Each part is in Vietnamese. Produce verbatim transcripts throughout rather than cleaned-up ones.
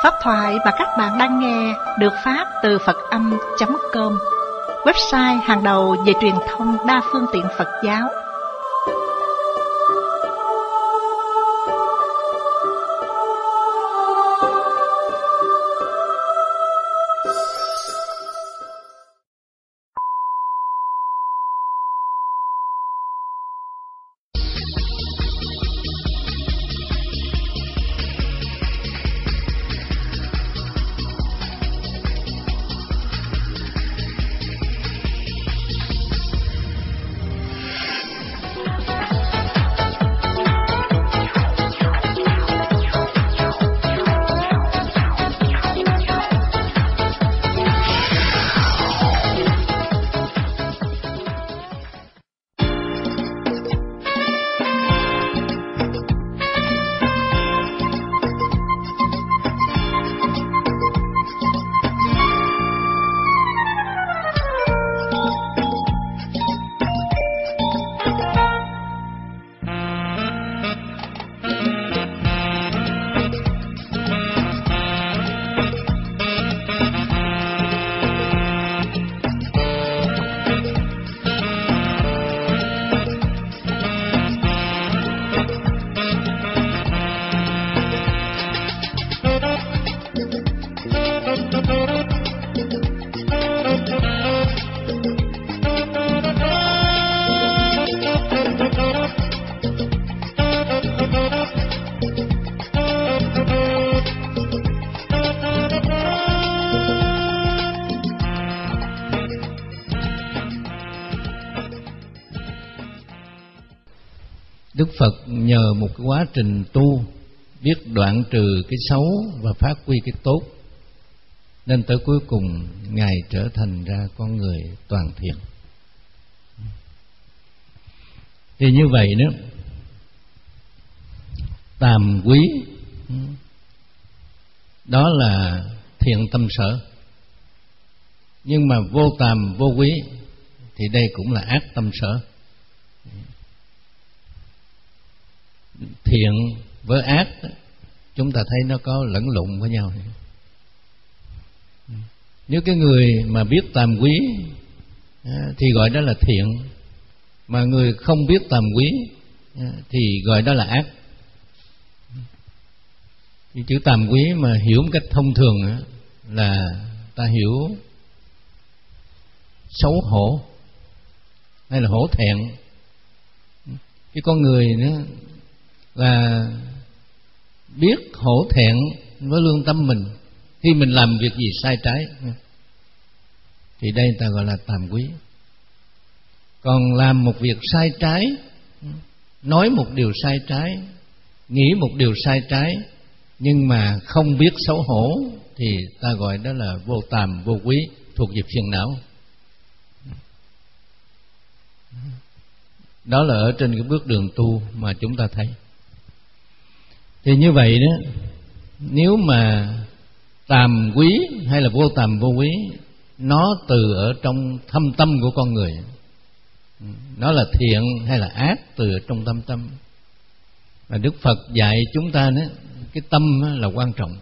Pháp thoại mà các bạn đang nghe được phát từ Phật Âm chấm com, website hàng đầu về truyền thông đa phương tiện Phật giáo. Đức Phật nhờ một cái quá trình tu, biết đoạn trừ cái xấu và phát huy cái tốt, nên tới cuối cùng Ngài trở thành ra con người toàn thiện. Thì như vậy đó, tàm quý đó là thiện tâm sở, nhưng mà vô tàm vô quý thì đây cũng là ác tâm sở. Thiện với ác chúng ta thấy nó có lẫn lộn với nhau. Nếu cái người mà biết tàm quý thì gọi đó là thiện, mà người không biết tàm quý thì gọi đó là ác. Cái chữ tàm quý mà hiểu một cách thông thường là ta hiểu xấu hổ hay là hổ thẹn. Cái con người nữa là biết hổ thẹn với lương tâm mình khi mình làm việc gì sai trái, thì đây ta gọi là tàm quý. Còn làm một việc sai trái, nói một điều sai trái, nghĩ một điều sai trái, nhưng mà không biết xấu hổ, thì ta gọi đó là vô tàm vô quý, thuộc về phiền não. Đó là ở trên cái bước đường tu mà chúng ta thấy. Thì như vậy đó, nếu mà tàm quý hay là vô tàm vô quý, nó từ ở trong thâm tâm của con người. Nó là thiện hay là ác từ ở trong thâm tâm. Và Đức Phật dạy chúng ta đó, cái tâm là quan trọng.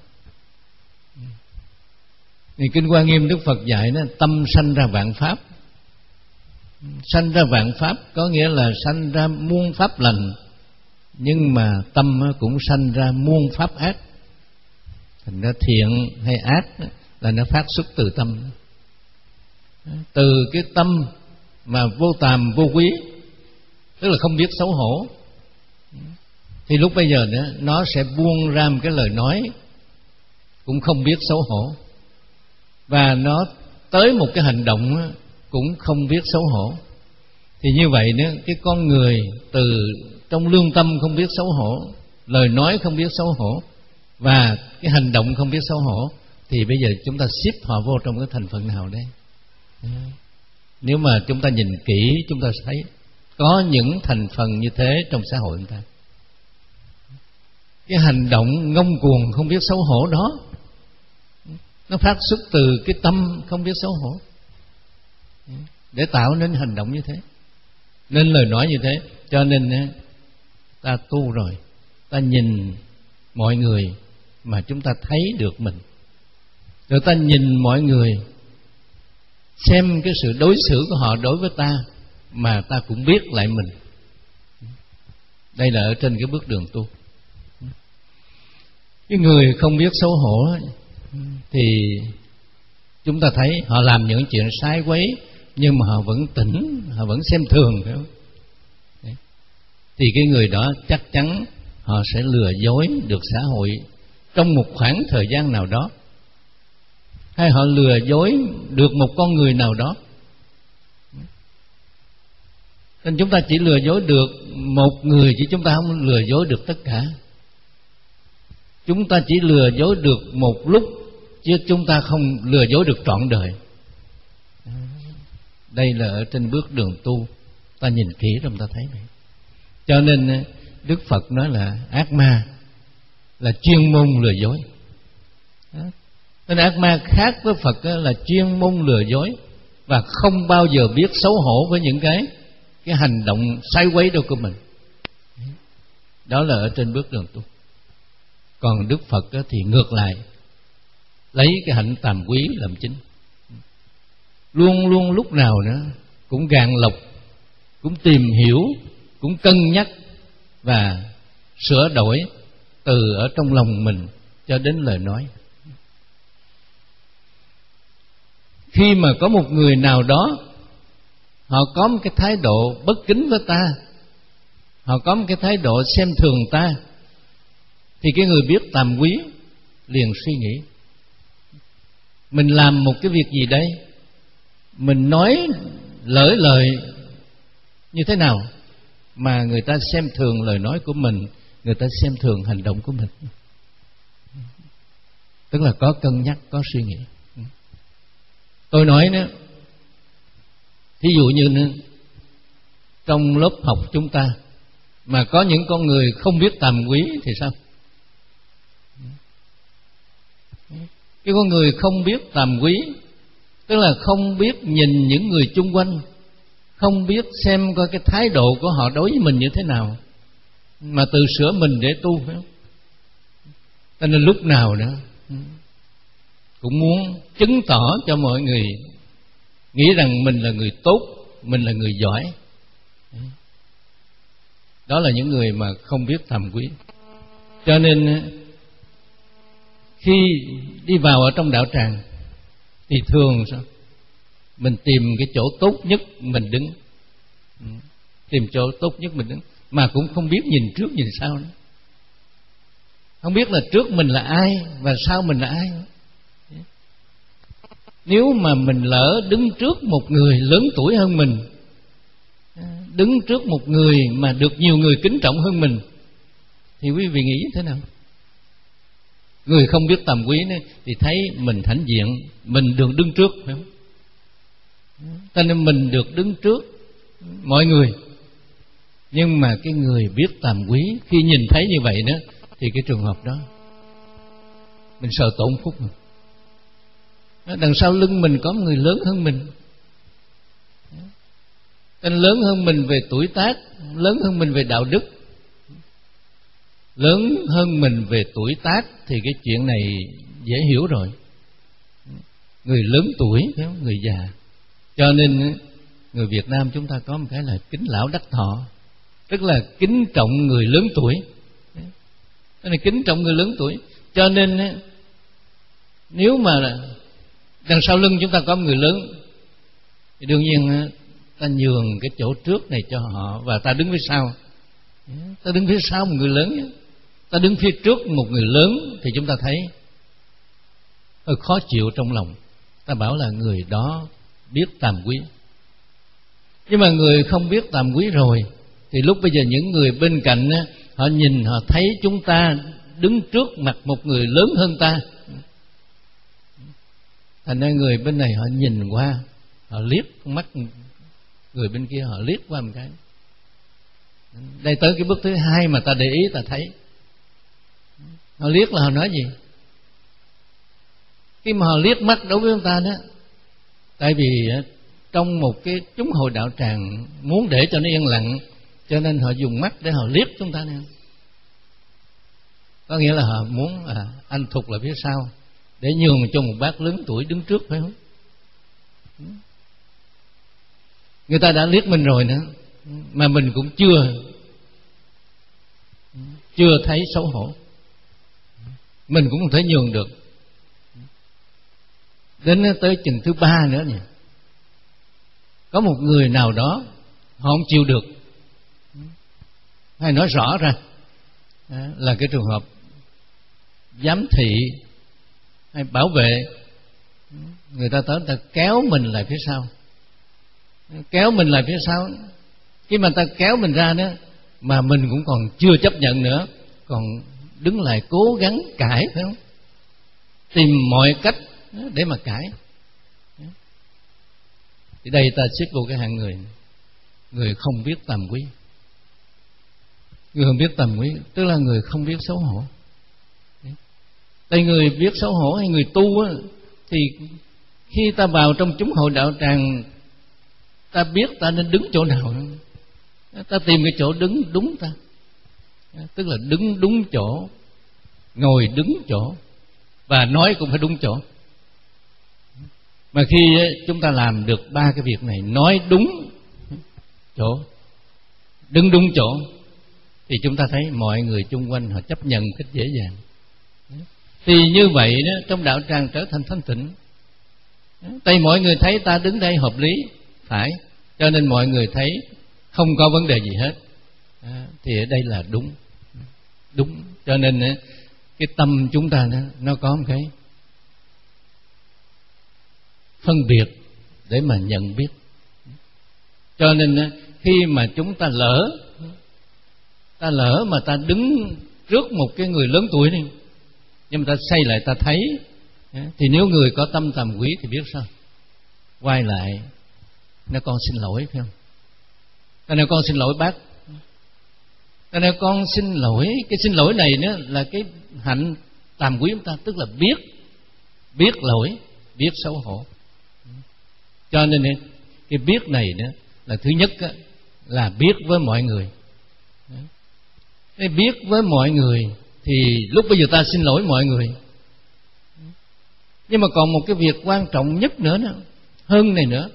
Thì Kinh Hoa Nghiêm Đức Phật dạy đó, tâm sanh ra vạn pháp. Sanh ra vạn pháp có nghĩa là sanh ra muôn pháp lành, nhưng mà tâm cũng sanh ra muôn pháp ác. Thành ra thiện hay ác là nó phát xuất từ tâm. Từ cái tâm mà vô tàm vô quý, tức là không biết xấu hổ, thì lúc bây giờ nữa nó sẽ buông ra một cái lời nói cũng không biết xấu hổ, và nó tới một cái hành động cũng không biết xấu hổ. Thì như vậy nữa, cái con người từ trong lương tâm không biết xấu hổ, lời nói không biết xấu hổ, và cái hành động không biết xấu hổ, thì bây giờ chúng ta xếp họ vô trong cái thành phần nào đây? Nếu mà chúng ta nhìn kỹ, chúng ta thấy có những thành phần như thế trong xã hội chúng ta. Cái hành động ngông cuồng không biết xấu hổ đó, nó phát xuất từ cái tâm không biết xấu hổ để tạo nên hành động như thế, nên lời nói như thế. Cho nên ta tu rồi, ta nhìn mọi người mà chúng ta thấy được mình. Rồi ta nhìn mọi người, xem cái sự đối xử của họ đối với ta mà ta cũng biết lại mình. Đây là ở trên cái bước đường tu. Cái người không biết xấu hổ thì chúng ta thấy họ làm những chuyện sai quấy, nhưng mà họ vẫn tỉnh, họ vẫn xem thường, phải không? Thì cái người đó chắc chắn họ sẽ lừa dối được xã hội trong một khoảng thời gian nào đó, hay họ lừa dối được một con người nào đó. Nên chúng ta chỉ lừa dối được một người, chứ chúng ta không lừa dối được tất cả. Chúng ta chỉ lừa dối được một lúc, chứ chúng ta không lừa dối được trọn đời. Đây là ở trên bước đường tu, ta nhìn kỹ rồi ta thấy vậy. Cho nên Đức Phật nói là ác ma là chuyên môn lừa dối. Nên ác ma khác với Phật là chuyên môn lừa dối và không bao giờ biết xấu hổ với những cái cái hành động sai quấy đâu của mình. Đó là ở trên bước đường tu. Còn Đức Phật thì ngược lại, lấy cái hạnh tàm quý làm chính. Luôn luôn lúc nào nữa cũng gạn lọc, cũng tìm hiểu, cũng cân nhắc và sửa đổi từ ở trong lòng mình cho đến lời nói. Khi mà có một người nào đó họ có một cái thái độ bất kính với ta, họ có một cái thái độ xem thường ta, thì cái người biết tàm quý liền suy nghĩ, mình làm một cái việc gì đây, mình nói lỡ lời như thế nào mà người ta xem thường lời nói của mình, người ta xem thường hành động của mình. Tức là có cân nhắc, có suy nghĩ. Tôi nói nữa, thí dụ như nữa, trong lớp học chúng ta mà có những con người không biết tàm quý thì sao? Cái con người không biết tàm quý, tức là không biết nhìn những người chung quanh, không biết xem coi cái thái độ của họ đối với mình như thế nào, mà tự sửa mình để tu, phải không? Cho nên lúc nào nữa cũng muốn chứng tỏ cho mọi người nghĩ rằng mình là người tốt, mình là người giỏi. Đó là những người mà không biết tàm quý. Cho nên khi đi vào ở trong đạo tràng thì thường sao? Mình tìm cái chỗ tốt nhất mình đứng, tìm chỗ tốt nhất mình đứng, mà cũng không biết nhìn trước nhìn sau nữa. Không biết là trước mình là ai và sau mình là ai. Nếu mà mình lỡ đứng trước một người lớn tuổi hơn mình, đứng trước một người mà được nhiều người kính trọng hơn mình, thì quý vị nghĩ thế nào? Người không biết tầm quý này thì thấy mình hãnh diện, mình được đứng trước, phải không? Cho nên mình được đứng trước mọi người. Nhưng mà cái người biết tàm quý, khi nhìn thấy như vậy nữa, thì cái trường hợp đó mình sợ tổn phúc. Đằng sau lưng mình có người lớn hơn mình, anh lớn hơn mình về tuổi tác, lớn hơn mình về đạo đức, lớn hơn mình về tuổi tác, thì cái chuyện này dễ hiểu rồi. Người lớn tuổi, người già. Cho nên người Việt Nam chúng ta có một cái là kính lão đắc thọ, tức là kính trọng người lớn tuổi. Cái này kính trọng người lớn tuổi. Cho nên nếu mà đằng sau lưng chúng ta có người lớn thì đương nhiên ta nhường cái chỗ trước này cho họ, và ta đứng phía sau. Ta đứng phía sau một người lớn, ta đứng phía trước một người lớn, thì chúng ta thấy hơi khó chịu trong lòng. Ta bảo là người đó biết tàm quý. Nhưng mà người không biết tàm quý rồi, thì lúc bây giờ những người bên cạnh họ nhìn, họ thấy chúng ta đứng trước mặt một người lớn hơn ta, thành ra người bên này họ nhìn qua, họ liếc con mắt người bên kia, họ liếc qua một cái. Đây tới cái bước thứ hai mà ta để ý, ta thấy họ liếc là họ nói gì? Khi mà họ liếc mắt đối với chúng ta đó, tại vì trong một cái chúng hội đạo tràng muốn để cho nó yên lặng, cho nên họ dùng mắt để họ liếc chúng ta nè. Có nghĩa là họ muốn à, anh thụt lại phía sau để nhường cho một bác lớn tuổi đứng trước, phải không? Người ta đã liếc mình rồi nữa mà mình cũng chưa chưa thấy xấu hổ, mình cũng không thể nhường được. Đến tới chừng thứ ba nữa nhỉ, có một người nào đó họ không chịu được, hay nói rõ ra là cái trường hợp giám thị hay bảo vệ, người ta tới người ta kéo mình lại phía sau, kéo mình lại phía sau. Khi mà người ta kéo mình ra đó mà mình cũng còn chưa chấp nhận nữa, còn đứng lại cố gắng cãi, phải không? Tìm mọi cách để mà cãi. Thì đây ta xếp vô cái hạng người người không biết tầm quý. Người không biết tầm quý tức là người không biết xấu hổ. Tại người biết xấu hổ hay người tu á, thì khi ta vào trong chúng hội đạo tràng, ta biết ta nên đứng chỗ nào, ta tìm cái chỗ đứng đúng ta, tức là đứng đúng chỗ, ngồi đúng chỗ, và nói cũng phải đúng chỗ. Mà khi chúng ta làm được ba cái việc này, nói đúng chỗ, đứng đúng chỗ, thì chúng ta thấy mọi người chung quanh họ chấp nhận cách dễ dàng. Thì như vậy đó, trong đạo tràng trở thành thanh tịnh. Tại mọi người thấy ta đứng đây hợp lý, phải, cho nên mọi người thấy không có vấn đề gì hết. À, thì ở đây là đúng, đúng. Cho nên cái tâm chúng ta đó, nó có một cái phân biệt để mà nhận biết. Cho nên khi mà chúng ta lỡ ta lỡ mà ta đứng trước một cái người lớn tuổi đi, nhưng mà ta xây lại ta thấy, thì nếu người có tâm tàm quý thì biết sao? Quay lại, nói con xin lỗi, phải không? Ta nói con xin lỗi bác. Ta nói con xin lỗi. Cái xin lỗi này nữa là cái hạnh tàm quý chúng ta, tức là biết biết lỗi, biết xấu hổ. Cho nên cái biết này nữa là thứ nhất á, là biết với mọi người. Cái biết với mọi người thì lúc bây giờ ta xin lỗi mọi người. Nhưng mà còn một cái việc quan trọng nhất nữa, nữa hơn này nữa,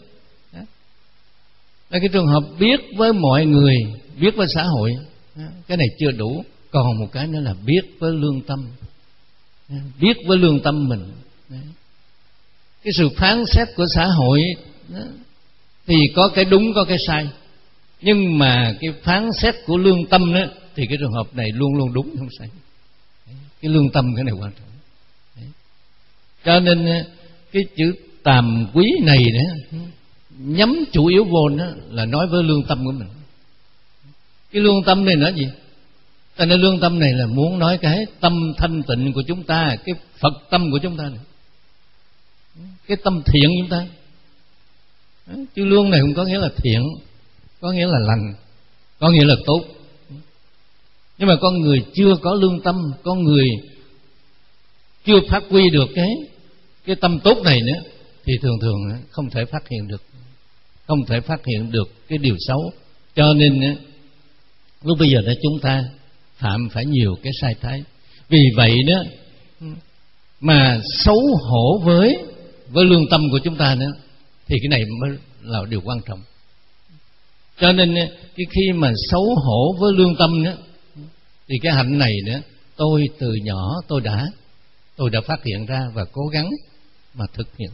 là cái trường hợp biết với mọi người, biết với xã hội. Cái này chưa đủ, còn một cái nữa là biết với lương tâm. Biết với lương tâm mình. Cái sự phán xét của xã hội thì có cái đúng có cái sai, nhưng mà cái phán xét của lương tâm đó, thì cái trường hợp này luôn luôn đúng không sai. Cái lương tâm cái này quan trọng. Cho nên cái chữ tàm quý này đó, nhắm chủ yếu vô đó là nói với lương tâm của mình. Cái lương tâm này là gì? Tại nên lương tâm này là muốn nói cái tâm thanh tịnh của chúng ta, cái Phật tâm của chúng ta này, cái tâm thiện của chúng ta. Chứ lương này không có nghĩa là thiện, có nghĩa là lành, có nghĩa là tốt. Nhưng mà con người chưa có lương tâm, con người chưa phát huy được cái cái tâm tốt này nữa, thì thường thường không thể phát hiện được, không thể phát hiện được cái điều xấu. Cho nên lúc bây giờ đó chúng ta phạm phải nhiều cái sai trái. Vì vậy đó mà xấu hổ với với lương tâm của chúng ta nữa, thì cái này mới là điều quan trọng. Cho nên cái khi mà xấu hổ với lương tâm nữa, thì cái hạnh này nữa, tôi từ nhỏ tôi đã tôi đã phát hiện ra và cố gắng mà thực hiện.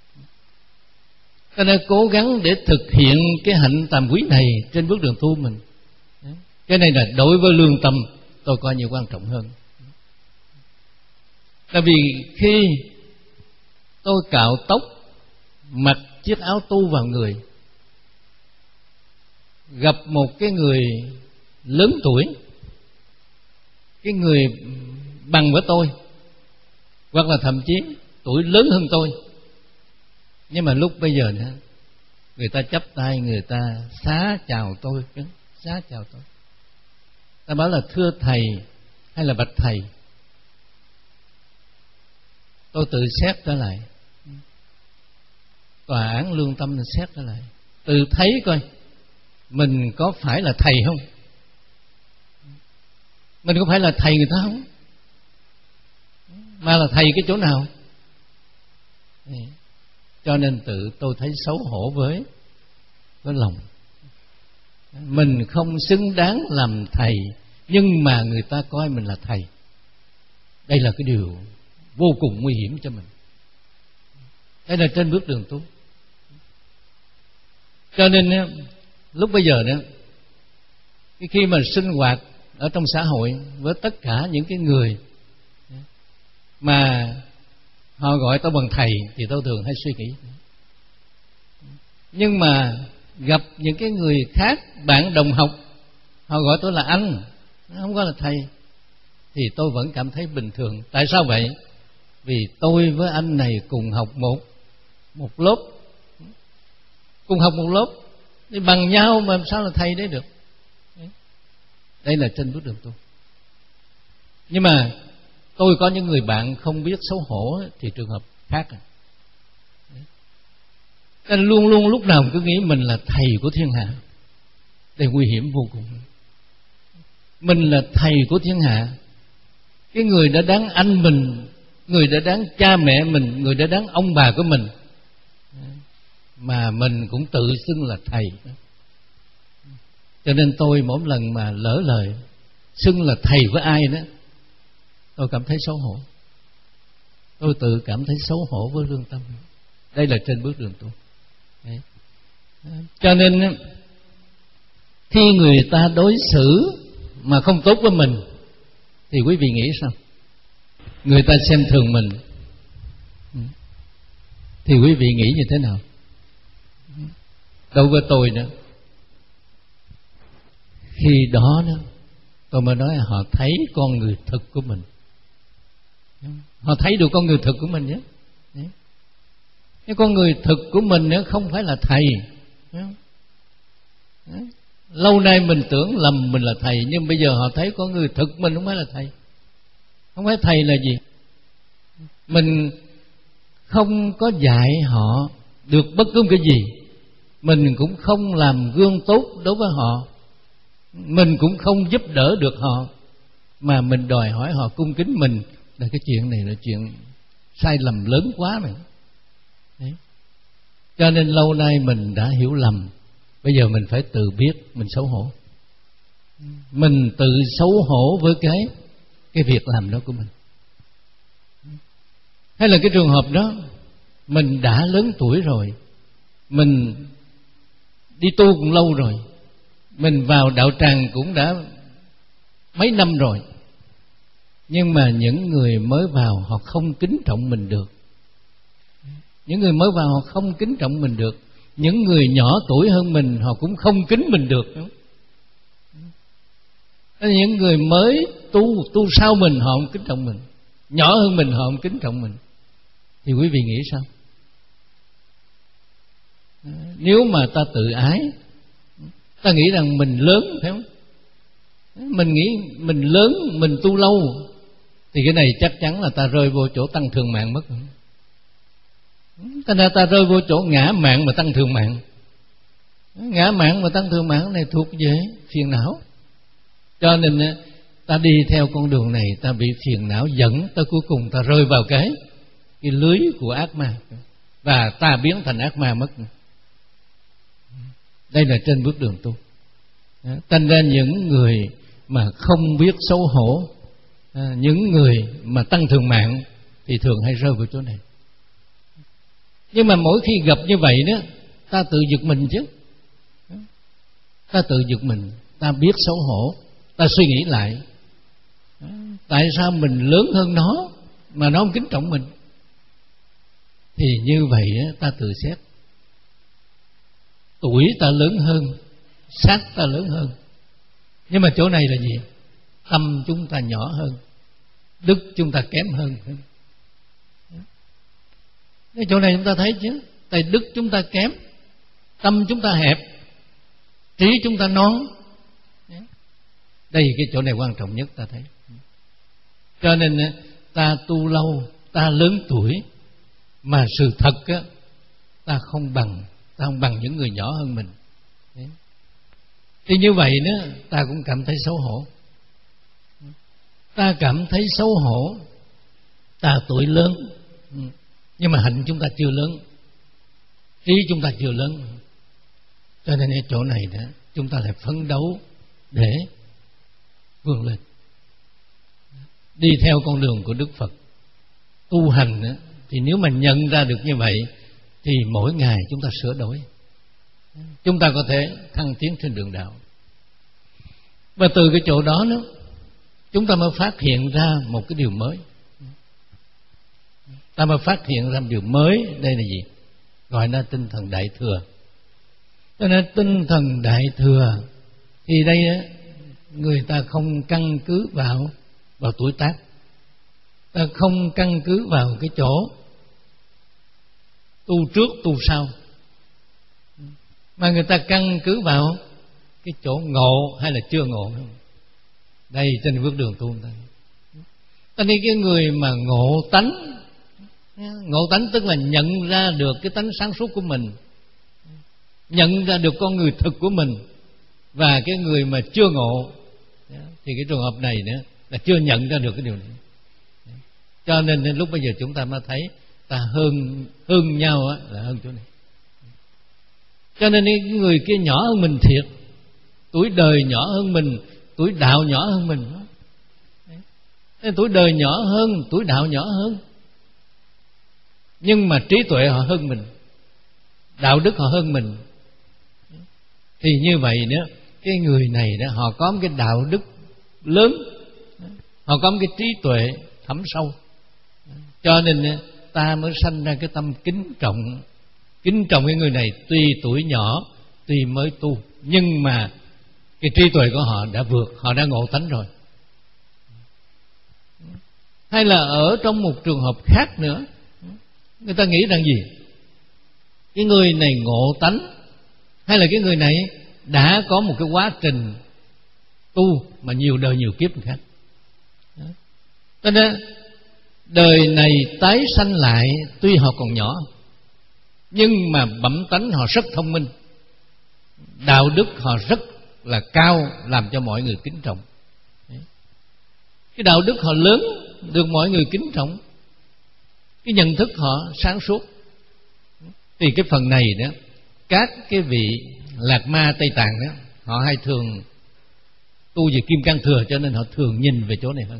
Cho nên cố gắng để thực hiện cái hạnh tàm quý này trên bước đường tu mình. Cái này là đối với lương tâm tôi coi như quan trọng hơn. Tại vì khi tôi cạo tóc, mặc chiếc áo tu vào người, gặp một cái người lớn tuổi, cái người bằng với tôi, hoặc là thậm chí tuổi lớn hơn tôi, nhưng mà lúc bây giờ nữa, người ta chắp tay, người ta xá chào tôi, xá chào tôi, ta bảo là thưa thầy hay là bạch thầy, tôi tự xét trở lại, tòa án lương tâm xét trở lại, tự thấy coi mình có phải là thầy không, mình có phải là thầy người ta không. mà là thầy cái chỗ nào? Cho nên tự tôi thấy xấu hổ với với lòng. Mình không xứng đáng làm thầy, nhưng mà người ta coi mình là thầy. Đây là cái điều vô cùng nguy hiểm cho mình. Đây là trên bước đường tu. Cho nên lúc bây giờ nữa, khi mà sinh hoạt ở trong xã hội với tất cả những cái người mà họ gọi tôi bằng thầy thì tôi thường hay suy nghĩ. Nhưng mà gặp những cái người khác, bạn đồng học, họ gọi tôi là anh, không gọi là thầy, thì tôi vẫn cảm thấy bình thường. Tại sao vậy? Vì tôi với anh này cùng học một một lớp, cùng học một lớp thì bằng nhau mà làm sao là thầy đấy được. Đây là trên bước đường tu. Nhưng mà tôi có những người bạn không biết xấu hổ thì trường hợp khác. Nên luôn luôn lúc nào cứ nghĩ mình là thầy của thiên hạ. Đây nguy hiểm vô cùng. Mình là thầy của thiên hạ. Cái người đã đáng anh mình, người đã đáng cha mẹ mình, người đã đáng ông bà của mình, mà mình cũng tự xưng là thầy. Cho nên tôi mỗi lần mà lỡ lời xưng là thầy với ai đó, tôi cảm thấy xấu hổ. Tôi tự cảm thấy xấu hổ với lương tâm. Đây là trên bước đường tu. Đấy. Cho nên khi người ta đối xử mà không tốt với mình thì quý vị nghĩ sao? Người ta xem thường mình thì quý vị nghĩ như thế nào? Đối với tôi nữa, khi đó đó tôi mới nói họ thấy con người thực của mình. Họ thấy được con người thực của mình nhé. Cái con người thực của mình nữa không phải là thầy. Lâu nay mình tưởng lầm mình là thầy, nhưng bây giờ họ thấy con người thực mình không phải là thầy. Không phải thầy là gì? Mình không có dạy họ được bất cứ cái gì, mình cũng không làm gương tốt đối với họ, mình cũng không giúp đỡ được họ, mà mình đòi hỏi họ cung kính mình, là cái chuyện này là chuyện sai lầm lớn quá này. Đấy. Cho nên lâu nay mình đã hiểu lầm. Bây giờ mình phải tự biết mình xấu hổ. Mình tự xấu hổ với cái cái việc làm đó của mình. Hay là cái trường hợp đó, mình đã lớn tuổi rồi, mình đi tu cũng lâu rồi, mình vào đạo tràng cũng đã mấy năm rồi, nhưng mà những người mới vào họ không kính trọng mình được. Những người mới vào họ không kính trọng mình được. Những người nhỏ tuổi hơn mình họ cũng không kính mình được. Những người mới tu tu sau mình họ không kính trọng mình, nhỏ hơn mình họ không kính trọng mình. Thì quý vị nghĩ sao? Nếu mà ta tự ái, ta nghĩ rằng mình lớn, phải không? Mình nghĩ mình lớn, mình tu lâu, thì cái này chắc chắn là ta rơi vô chỗ tăng thường mạng mất. Thành ra ta rơi vô chỗ ngã mạng mà tăng thường mạng. Ngã mạng mà tăng thường mạng này thuộc về phiền não. Cho nên ta đi theo con đường này, ta bị phiền não dẫn, tới cuối cùng ta rơi vào cái cái lưới của ác ma, và ta biến thành ác ma mất. Đây là trên bước đường tu. Thành ra những người mà không biết xấu hổ, những người mà tăng thường mạng thì thường hay rơi vào chỗ này. Nhưng mà mỗi khi gặp như vậy đó, ta tự giật mình chứ. Ta tự giật mình, ta biết xấu hổ, ta suy nghĩ lại, tại sao mình lớn hơn nó mà nó không kính trọng mình? Thì như vậy ta tự xét. Tuổi ta lớn hơn, xác ta lớn hơn, nhưng mà chỗ này là gì? Tâm chúng ta nhỏ hơn, đức chúng ta kém hơn. Cái chỗ này chúng ta thấy chứ, tại đức chúng ta kém, tâm chúng ta hẹp, trí chúng ta non. Đây cái chỗ này quan trọng nhất ta thấy. Cho nên ta tu lâu, ta lớn tuổi, mà sự thật á, ta không bằng, ta không bằng những người nhỏ hơn mình. Đấy. Thì như vậy nữa, ta cũng cảm thấy xấu hổ. Ta cảm thấy xấu hổ Ta tuổi lớn nhưng mà hạnh chúng ta chưa lớn, trí chúng ta chưa lớn, cho nên ở chỗ này đó chúng ta phải phấn đấu để vươn lên, đi theo con đường của Đức Phật. Tu hành đó, thì nếu mà nhận ra được như vậy thì mỗi ngày chúng ta sửa đổi, chúng ta có thể thăng tiến trên đường đạo. Và từ cái chỗ đó đó chúng ta mới phát hiện ra một cái điều mới. Ta mới phát hiện ra một điều mới. Đây là gì? Gọi là tinh thần Đại Thừa. Cho nên tinh thần Đại Thừa thì đây đó, người ta không căn cứ vào vào tuổi tác, ta không căn cứ vào cái chỗ tu trước tu sau, mà người ta căn cứ vào cái chỗ ngộ hay là chưa ngộ. Đây trên bước đường tu ta. Cho nên cái người mà ngộ tánh, ngộ tánh tức là nhận ra được cái tánh sáng suốt của mình, nhận ra được con người thực của mình. Và cái người mà chưa ngộ thì cái trường hợp này nữa là chưa nhận ra được cái điều này. Cho nên đến lúc bây giờ chúng ta mới thấy ta hơn hơn nhau á, là hơn chỗ này. Cho nên cái người kia nhỏ hơn mình thiệt, tuổi đời nhỏ hơn mình, tuổi đạo nhỏ hơn mình. Đấy. Tuổi đời nhỏ hơn, tuổi đạo nhỏ hơn, nhưng mà trí tuệ họ hơn mình, đạo đức họ hơn mình. Thì như vậy nữa, cái người này đó họ có một cái đạo đức lớn, họ có một cái trí tuệ thấm sâu, cho nên ta mới sanh ra cái tâm kính trọng. Kính trọng cái người này tuy tuổi nhỏ, tuy mới tu, nhưng mà cái trí tuệ của họ đã vượt, họ đã ngộ tánh rồi. Hay là ở trong một trường hợp khác nữa, người ta nghĩ rằng gì? Cái người này ngộ tánh, hay là cái người này đã có một cái quá trình tu mà nhiều đời nhiều kiếp khác. Cho nên đời này tái sanh lại, tuy họ còn nhỏ, nhưng mà bẩm tánh họ rất thông minh, đạo đức họ rất là cao, làm cho mọi người kính trọng. Cái đạo đức họ lớn, được mọi người kính trọng. Cái nhận thức họ sáng suốt. Thì cái phần này đó, các cái vị Lạc Ma Tây Tạng đó, họ hay thường tu về Kim Cang Thừa, cho nên họ thường nhìn về chỗ này hơn.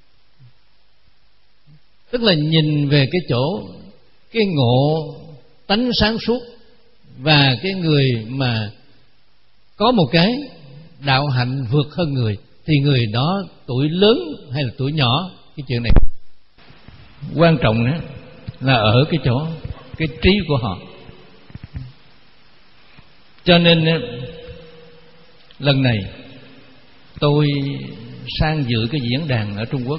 Tức là nhìn về cái chỗ cái ngộ tánh sáng suốt, và cái người mà có một cái đạo hạnh vượt hơn người, thì người đó tuổi lớn hay là tuổi nhỏ, cái chuyện này quan trọng đó là ở cái chỗ cái trí của họ. Cho nên lần này tôi sang dự cái diễn đàn ở Trung Quốc,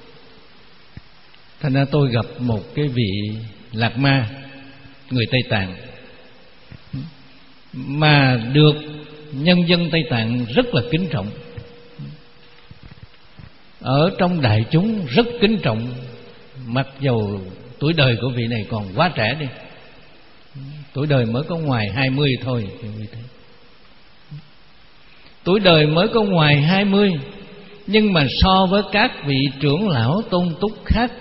thành ra tôi gặp một cái vị Lạc Ma người Tây Tạng mà được nhân dân Tây Tạng rất là kính trọng, ở trong đại chúng rất kính trọng, mặc dầu tuổi đời của vị này còn quá trẻ đi, tuổi đời mới có ngoài hai mươi thôi. Tuổi đời mới có ngoài hai mươi, nhưng mà so với các vị trưởng lão tôn túc khác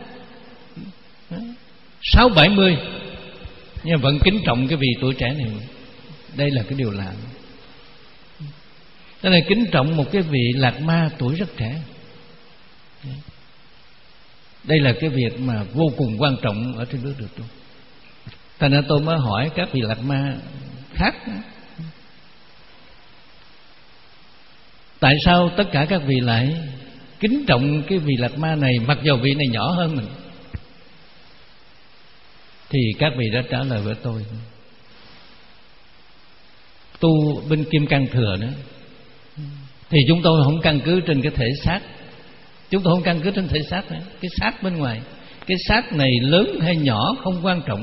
sáu bảy mươi, nhưng vẫn kính trọng cái vị tuổi trẻ này. Đây là cái điều lạ. Đây là kính trọng một cái vị Lạc Ma tuổi rất trẻ. Đây là cái việc mà vô cùng quan trọng ở trên bước đường tu. Thành ra tôi mới hỏi các vị Lạc Ma khác, tại sao tất cả các vị lại kính trọng cái vị Lạc Ma này, mặc dù vị này nhỏ hơn mình? Thì các vị đã trả lời với tôi, tu bên Kim Cang Thừa nữa thì chúng tôi không căn cứ trên cái thể xác, chúng tôi không căn cứ trên thể xác nữa. Cái xác bên ngoài, cái xác này lớn hay nhỏ không quan trọng,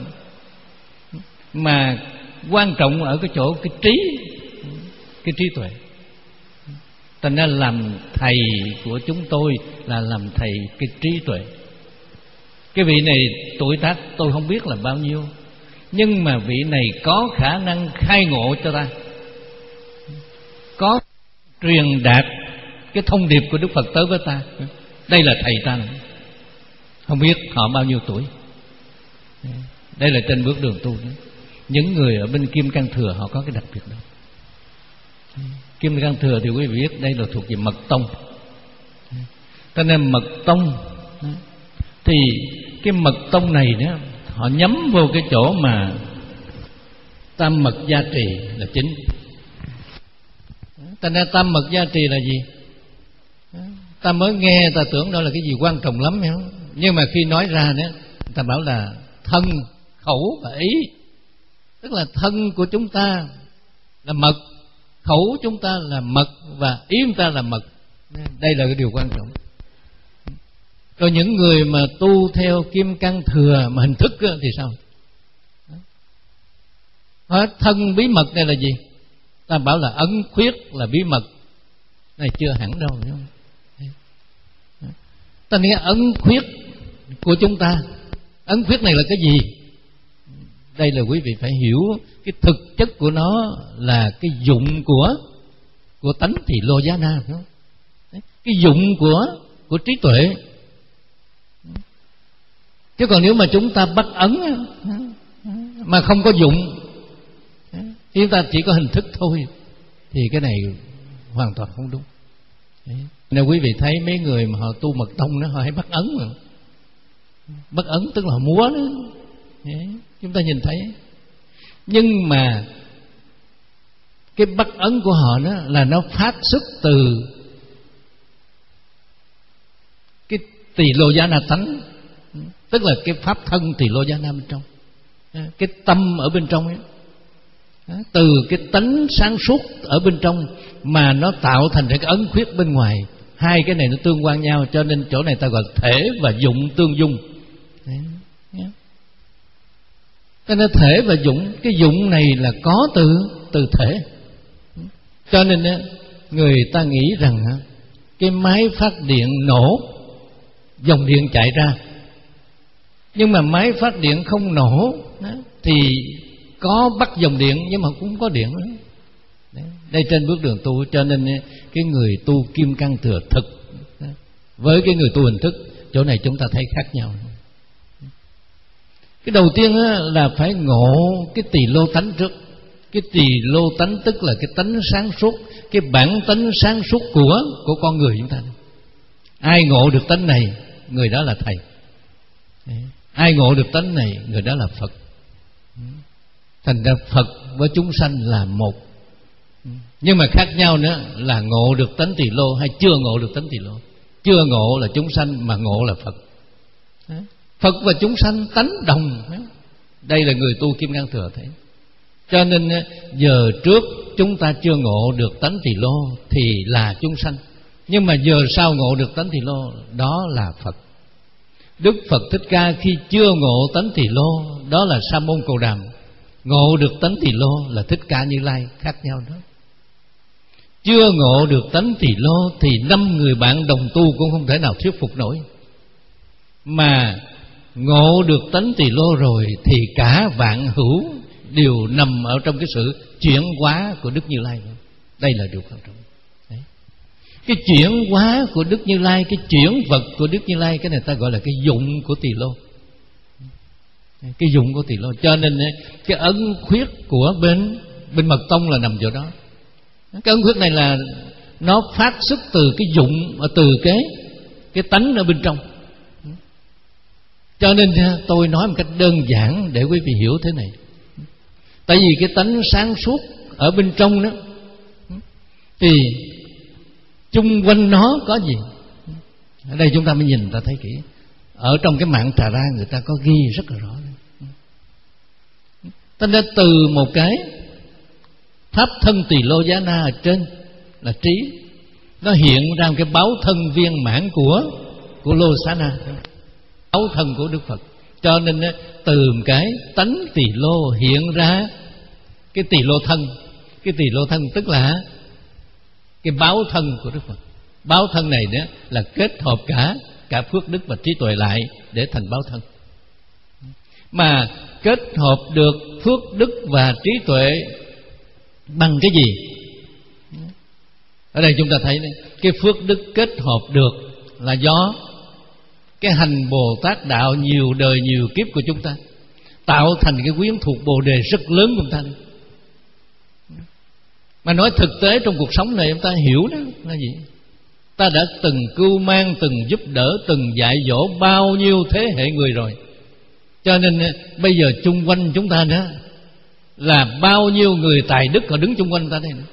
mà quan trọng ở cái chỗ cái trí, cái trí tuệ. Thành ra làm thầy của chúng tôi là làm thầy cái trí tuệ. Cái vị này tuổi tác tôi không biết là bao nhiêu, nhưng mà vị này có khả năng khai ngộ cho ta, có truyền đạt cái thông điệp của Đức Phật tới với ta. Đây là thầy ta. không biết họ bao nhiêu tuổi. Đây là trên bước đường tu đó. Những người ở bên Kim Cang Thừa họ có cái đặc biệt đó. Kim Cang Thừa thì quý vị biết đây là thuộc về mật tông. Cho nên mật tông thì cái mật tông này đó, họ nhắm vô cái chỗ mà tam mật gia trì là chính. Cho nên tam mật gia trì là gì? Ta mới nghe ta tưởng đó là cái gì quan trọng lắm hay không? Nhưng mà khi nói ra đó, ta bảo là thân, khẩu và ý. Tức là thân của chúng ta là mật, khẩu chúng ta là mật và ý chúng ta là mật. Đây là cái điều quan trọng. Còn những người mà tu theo Kim Cang Thừa mà hình thức thì sao? Hết thân bí mật đây là gì? Ta bảo là ấn khuyết là bí mật. Này chưa hẳn đâu, đúng không? Ta nói ấn khuyết của chúng ta, ấn khuyết này là cái gì? Đây là quý vị phải hiểu cái thực chất của nó là cái dụng của của tánh Tỳ Lô Giá Na, đúng không? Cái dụng của của trí tuệ. Chứ còn nếu mà chúng ta bắt ấn mà không có dụng, chúng ta chỉ có hình thức thôi, thì cái này hoàn toàn không đúng. Nên quý vị thấy mấy người mà họ tu mật tông đó, họ hay bắt ấn mà. Bắt ấn tức là họ múa đó. Chúng ta nhìn thấy. Nhưng mà cái bắt ấn của họ đó là nó phát xuất từ cái Tỳ Lô Giá Na tánh, tức là cái pháp thân Tỳ Lô Giá Na bên trong, cái tâm ở bên trong ấy. Từ cái tánh sáng suốt ở bên trong mà nó tạo thành cái ấn khuyết bên ngoài. Hai cái này nó tương quan nhau, cho nên chỗ này ta gọi thể và dụng tương dung. Cho nên thể và dụng, cái dụng này là có từ từ thể. Cho nên người ta nghĩ rằng cái máy phát điện nổ, dòng điện chạy ra. Nhưng mà máy phát điện không nổ thì có bắt dòng điện nhưng mà cũng có điện nữa. Đây trên bước đường tu, cho nên cái người tu Kim Cang Thừa thực với cái người tu hình thức, chỗ này chúng ta thấy khác nhau. Cái đầu tiên là phải ngộ cái Tỳ Lô tánh trước. Cái Tỳ Lô tánh tức là cái tánh sáng suốt, cái bản tánh sáng suốt của của con người chúng ta. Ai ngộ được tánh này, người đó là thầy. Ai ngộ được tánh này, người đó là Phật. Thành ra Phật với chúng sanh là một. Nhưng mà khác nhau nữa là ngộ được tánh Tỳ Lô hay chưa ngộ được tánh Tỳ Lô. Chưa ngộ là chúng sanh, mà ngộ là Phật. Phật và chúng sanh tánh đồng. Đây là người tu Kim Cang Thừa thấy. Cho nên giờ trước chúng ta chưa ngộ được tánh Tỳ Lô thì là chúng sanh. Nhưng mà giờ sau ngộ được tánh Tỳ Lô, đó là Phật. Đức Phật Thích Ca khi chưa ngộ tánh Tỳ Lô, đó là Sa Môn Cồ Đàm. Ngộ được tánh Tỳ Lô là Thích Ca Như Lai, khác nhau đó. Chưa ngộ được tánh Tỳ Lô thì năm người bạn đồng tu cũng không thể nào thuyết phục nổi. Mà ngộ được tánh Tỳ Lô rồi thì cả vạn hữu đều nằm ở trong cái sự chuyển hóa của Đức Như Lai. Đây là điều quan trọng. Đấy. Cái chuyển hóa của Đức Như Lai, cái chuyển vật của Đức Như Lai, cái này ta gọi là cái dụng của Tỳ Lô. Cái dụng của Tỳ Lô. Cho nên cái ấn khuyết của bên bên Mật Tông là nằm chỗ đó. Cái ấn khuyết này là nó phát xuất từ cái dụng, từ cái cái tánh ở bên trong. Cho nên tôi nói một cách đơn giản để quý vị hiểu thế này. Tại vì cái tánh sáng suốt ở bên trong đó thì chung quanh nó có gì? Ở đây chúng ta mới nhìn ta thấy kỹ. Ở trong cái mạng Trà Ra người ta có ghi rất là rõ. Ta đã từ một cái pháp thân Tỳ Lô Giá Na ở trên là trí, nó hiện ra một cái báo thân viên mãn của của Lô Xá Na, báo thân của Đức Phật. Cho nên từ một cái tánh Tỳ Lô hiện ra cái Tỳ Lô thân. Cái Tỳ Lô thân tức là cái báo thân của Đức Phật. Báo thân này đó là kết hợp cả cả phước đức và trí tuệ lại để thành báo thân. Mà kết hợp được phước đức và trí tuệ bằng cái gì? Ở đây chúng ta thấy đấy, cái phước đức kết hợp được là do cái hành Bồ Tát đạo nhiều đời nhiều kiếp của chúng ta, tạo thành cái quyến thuộc Bồ Đề rất lớn của chúng ta. Mà nói thực tế trong cuộc sống này chúng ta hiểu đó là gì? Ta đã từng cưu mang, từng giúp đỡ, từng dạy dỗ bao nhiêu thế hệ người rồi. Cho nên bây giờ chung quanh chúng ta đó là bao nhiêu người tài đức họ đứng chung quanh ta đây nữa.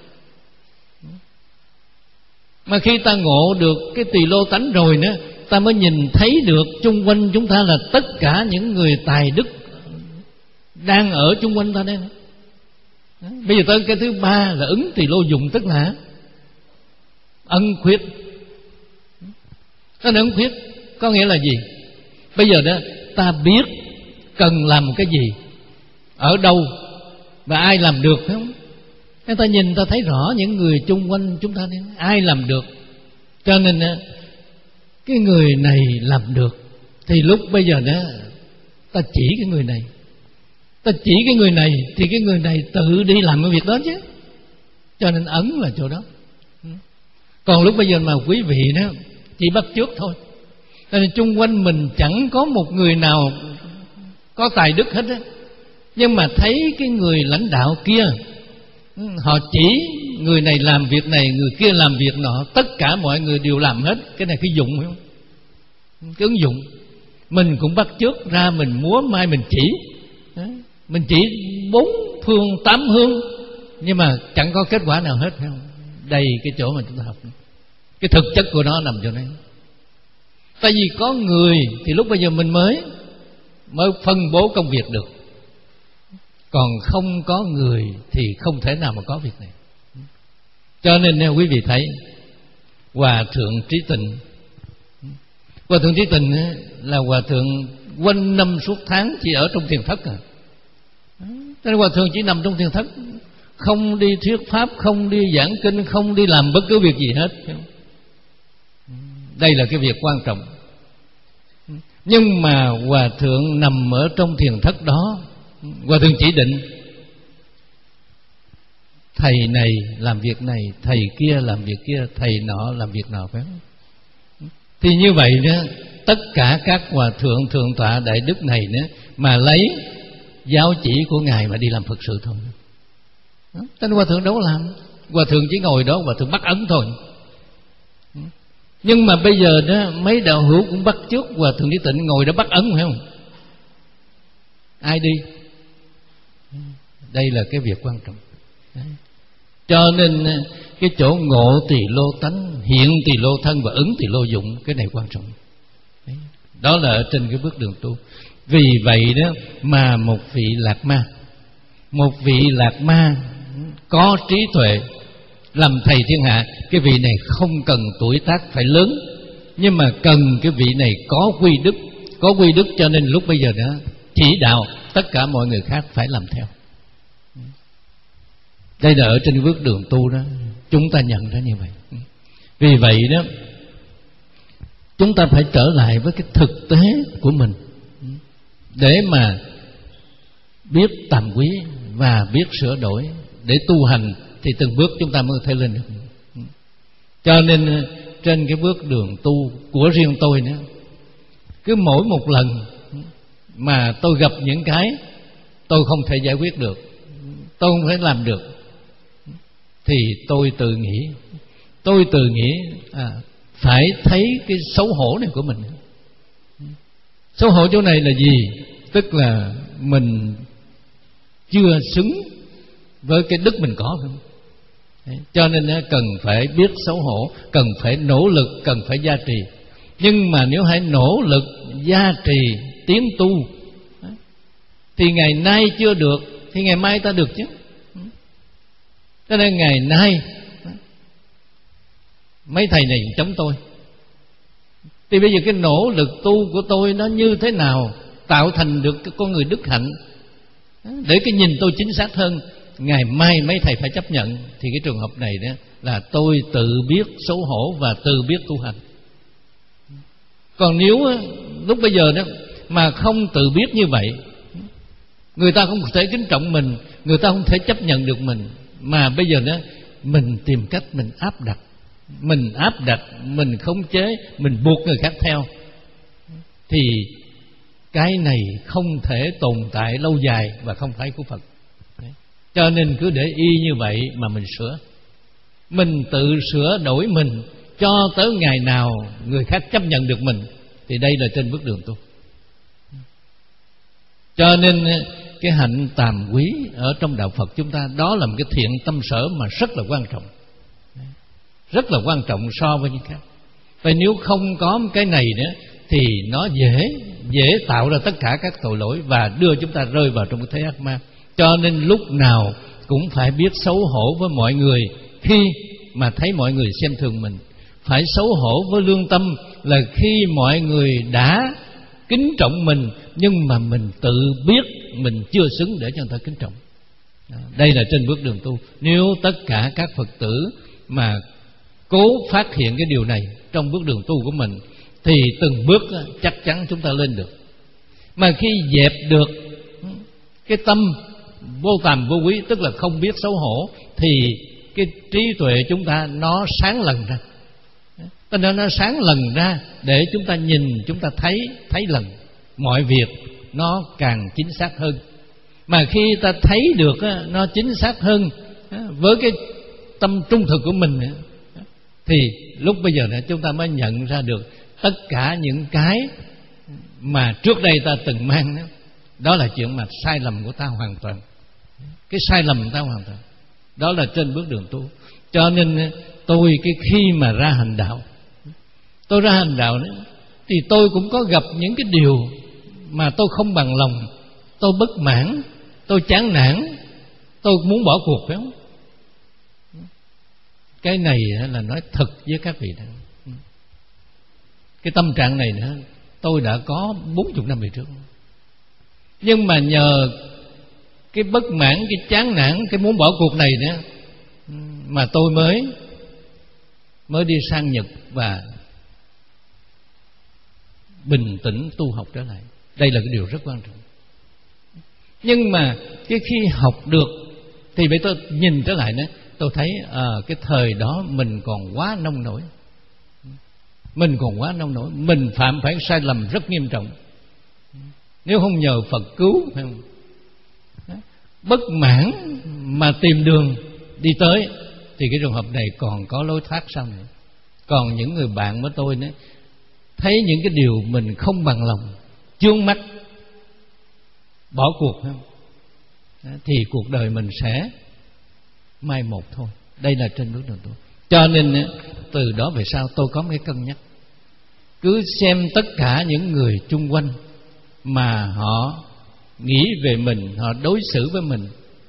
Mà khi ta ngộ được cái tỳ lô tánh rồi nữa, ta mới nhìn thấy được chung quanh chúng ta là tất cả những người tài đức đang ở chung quanh ta đây nữa. Bây giờ tới cái thứ ba là ứng tỳ lô dụng, tức là ân khuyết. Nó là ân khuyết có nghĩa là gì? Bây giờ đó ta biết cần làm cái gì, ở đâu và ai làm được, phải không? Nên ta nhìn ta thấy rõ những người chung quanh chúng ta đây, ai làm được. Cho nên cái người này làm được thì lúc bây giờ đó ta chỉ cái người này, ta chỉ cái người này thì cái người này tự đi làm cái việc đó chứ. Cho nên ấn là chỗ đó. Còn lúc bây giờ mà quý vị đó chỉ bắt chước thôi. Cho nên chung quanh mình chẳng có một người nào có tài đức hết á, nhưng mà thấy cái người lãnh đạo kia họ chỉ người này làm việc này, người kia làm việc nọ, tất cả mọi người đều làm hết. Cái này cái dụng, phải không? Cái ứng dụng. Mình cũng bắt chước ra, mình múa mai mình chỉ. Mình chỉ bốn phương tám hướng, nhưng mà chẳng có kết quả nào hết, phải không? Đây cái chỗ mà chúng ta học, cái thực chất của nó nằm chỗ này. Tại vì có người thì lúc bây giờ mình mới mới phân bố công việc được, còn không có người thì không thể nào mà có việc này. Cho nên nếu quý vị thấy Hòa Thượng Trí Tịnh, Hòa Thượng Trí Tịnh là Hòa Thượng quanh năm suốt tháng chỉ ở trong thiền thất à. Nên Hòa Thượng chỉ nằm trong thiền thất, không đi thuyết pháp, không đi giảng kinh, không đi làm bất cứ việc gì hết. Đây là cái việc quan trọng. Nhưng mà Hòa Thượng nằm ở trong thiền thất đó, Hòa Thượng chỉ định thầy này làm việc này, thầy kia làm việc kia, thầy nọ làm việc nọ, phải không? Thì như vậy đó, tất cả các Hòa Thượng Thượng tọa Đại Đức này nữa mà lấy giáo chỉ của Ngài mà đi làm Phật sự thôi. Tên Hòa Thượng đâu có làm, Hòa Thượng chỉ ngồi đó, Hòa Thượng bắt ấn thôi. Nhưng mà bây giờ đó mấy đạo hữu cũng bắt chước Hòa Thượng Trí Tịnh ngồi đó bắt ấn, phải không? Ai đi? Đây là cái việc quan trọng. Đấy. Cho nên cái chỗ ngộ tỳ lô tánh, hiện tỳ lô thân và ứng tỳ lô dụng, cái này quan trọng. Đấy. Đó là ở trên cái bước đường tu. Vì vậy đó mà một vị Lạc Ma, một vị Lạc Ma có trí tuệ làm thầy thiên hạ, cái vị này không cần tuổi tác phải lớn, nhưng mà cần cái vị này có quy đức. Có quy đức cho nên lúc bây giờ đó chỉ đạo tất cả mọi người khác phải làm theo. Đây là ở trên bước đường tu đó, chúng ta nhận ra như vậy. Vì vậy đó chúng ta phải trở lại với cái thực tế của mình để mà biết tàm quý và biết sửa đổi để tu hành, thì từng bước chúng ta mới có thể lên được. Cho nên trên cái bước đường tu của riêng tôi nữa, cứ mỗi một lần mà tôi gặp những cái tôi không thể giải quyết được, tôi không thể làm được, thì tôi tự nghĩ Tôi tự nghĩ à, phải thấy cái xấu hổ này của mình. Xấu hổ chỗ này là gì? Tức là mình chưa xứng với cái đức mình có, không? Đấy, cho nên cần phải biết xấu hổ, cần phải nỗ lực, cần phải gia trì. Nhưng mà nếu hãy nỗ lực gia trì tiến tu thì ngày nay chưa được thì ngày mai ta được chứ. Cho nên ngày nay mấy thầy này chống tôi, thì bây giờ cái nỗ lực tu của tôi nó như thế nào tạo thành được cái con người đức hạnh, để cái nhìn tôi chính xác hơn. Ngày mai mấy thầy phải chấp nhận. Thì cái trường hợp này đó là tôi tự biết xấu hổ và tự biết tu hành. Còn nếu lúc bây giờ đó mà không tự biết như vậy, người ta không thể kính trọng mình, người ta không thể chấp nhận được mình, mà bây giờ đó mình tìm cách mình áp đặt, mình áp đặt, mình khống chế, mình buộc người khác theo, thì cái này không thể tồn tại lâu dài và không phải của Phật. Cho nên cứ để y như vậy mà mình sửa. Mình tự sửa đổi mình cho tới ngày nào người khác chấp nhận được mình, thì đây là trên bước đường tu. Cho nên cái hạnh tàm quý ở trong đạo Phật chúng ta, đó là một cái thiện tâm sở mà rất là quan trọng, rất là quan trọng so với những khác. Và nếu không có cái này nữa thì nó dễ dễ tạo ra tất cả các tội lỗi và đưa chúng ta rơi vào trong cái thế ác ma. Cho nên lúc nào cũng phải biết xấu hổ với mọi người khi mà thấy mọi người xem thường mình. Phải xấu hổ với lương tâm là khi mọi người đã kính trọng mình, nhưng mà mình tự biết mình chưa xứng để cho người ta kính trọng. Đây là trên bước đường tu. Nếu tất cả các Phật tử mà cố phát hiện cái điều này trong bước đường tu của mình, thì từng bước chắc chắn chúng ta lên được. Mà khi dẹp được cái tâm vô tàm vô quý, tức là không biết xấu hổ, thì cái trí tuệ chúng ta nó sáng lần ra. Cho nên nó sáng lần ra để chúng ta nhìn, chúng ta thấy thấy lần mọi việc nó càng chính xác hơn. Mà khi ta thấy được nó chính xác hơn với cái tâm trung thực của mình, thì lúc bây giờ chúng ta mới nhận ra được tất cả những cái mà trước đây ta từng mang đó, đó là chuyện mà sai lầm của ta hoàn toàn. Cái sai lầm của ta hoàn toàn. Đó là trên bước đường tu. Cho nên tôi cái khi mà ra hành đạo, tôi ra hành đạo đó, thì tôi cũng có gặp những cái điều mà tôi không bằng lòng, tôi bất mãn, tôi chán nản, tôi muốn bỏ cuộc, phải không? Cái này là nói thật với các vị đó. Cái tâm trạng này nữa tôi đã có bốn mươi năm về trước. Nhưng mà nhờ cái bất mãn, cái chán nản, cái muốn bỏ cuộc này nữa, mà tôi mới mới đi sang Nhật và bình tĩnh tu học trở lại. Đây là cái điều rất quan trọng. Nhưng mà cái khi học được thì bây tôi nhìn trở lại nữa, tôi thấy à, cái thời đó mình còn quá nông nổi. Mình còn quá nông nổi, mình phạm phải sai lầm rất nghiêm trọng. Nếu không nhờ Phật cứu, phải không? Bất mãn mà tìm đường đi tới, thì cái trường hợp này còn có lối thoát sau này. Còn những người bạn của tôi nữa, thấy những cái điều mình không bằng lòng, chướng mắt, bỏ cuộc, phải không? Thì cuộc đời mình sẽ mai một thôi. Đây là trên bước đường tu. Cho nên từ đó về sau tôi có một cái cân nhắc. Cứ xem tất cả những người chung quanh mà họ nghĩ về mình, họ đối xử với mình,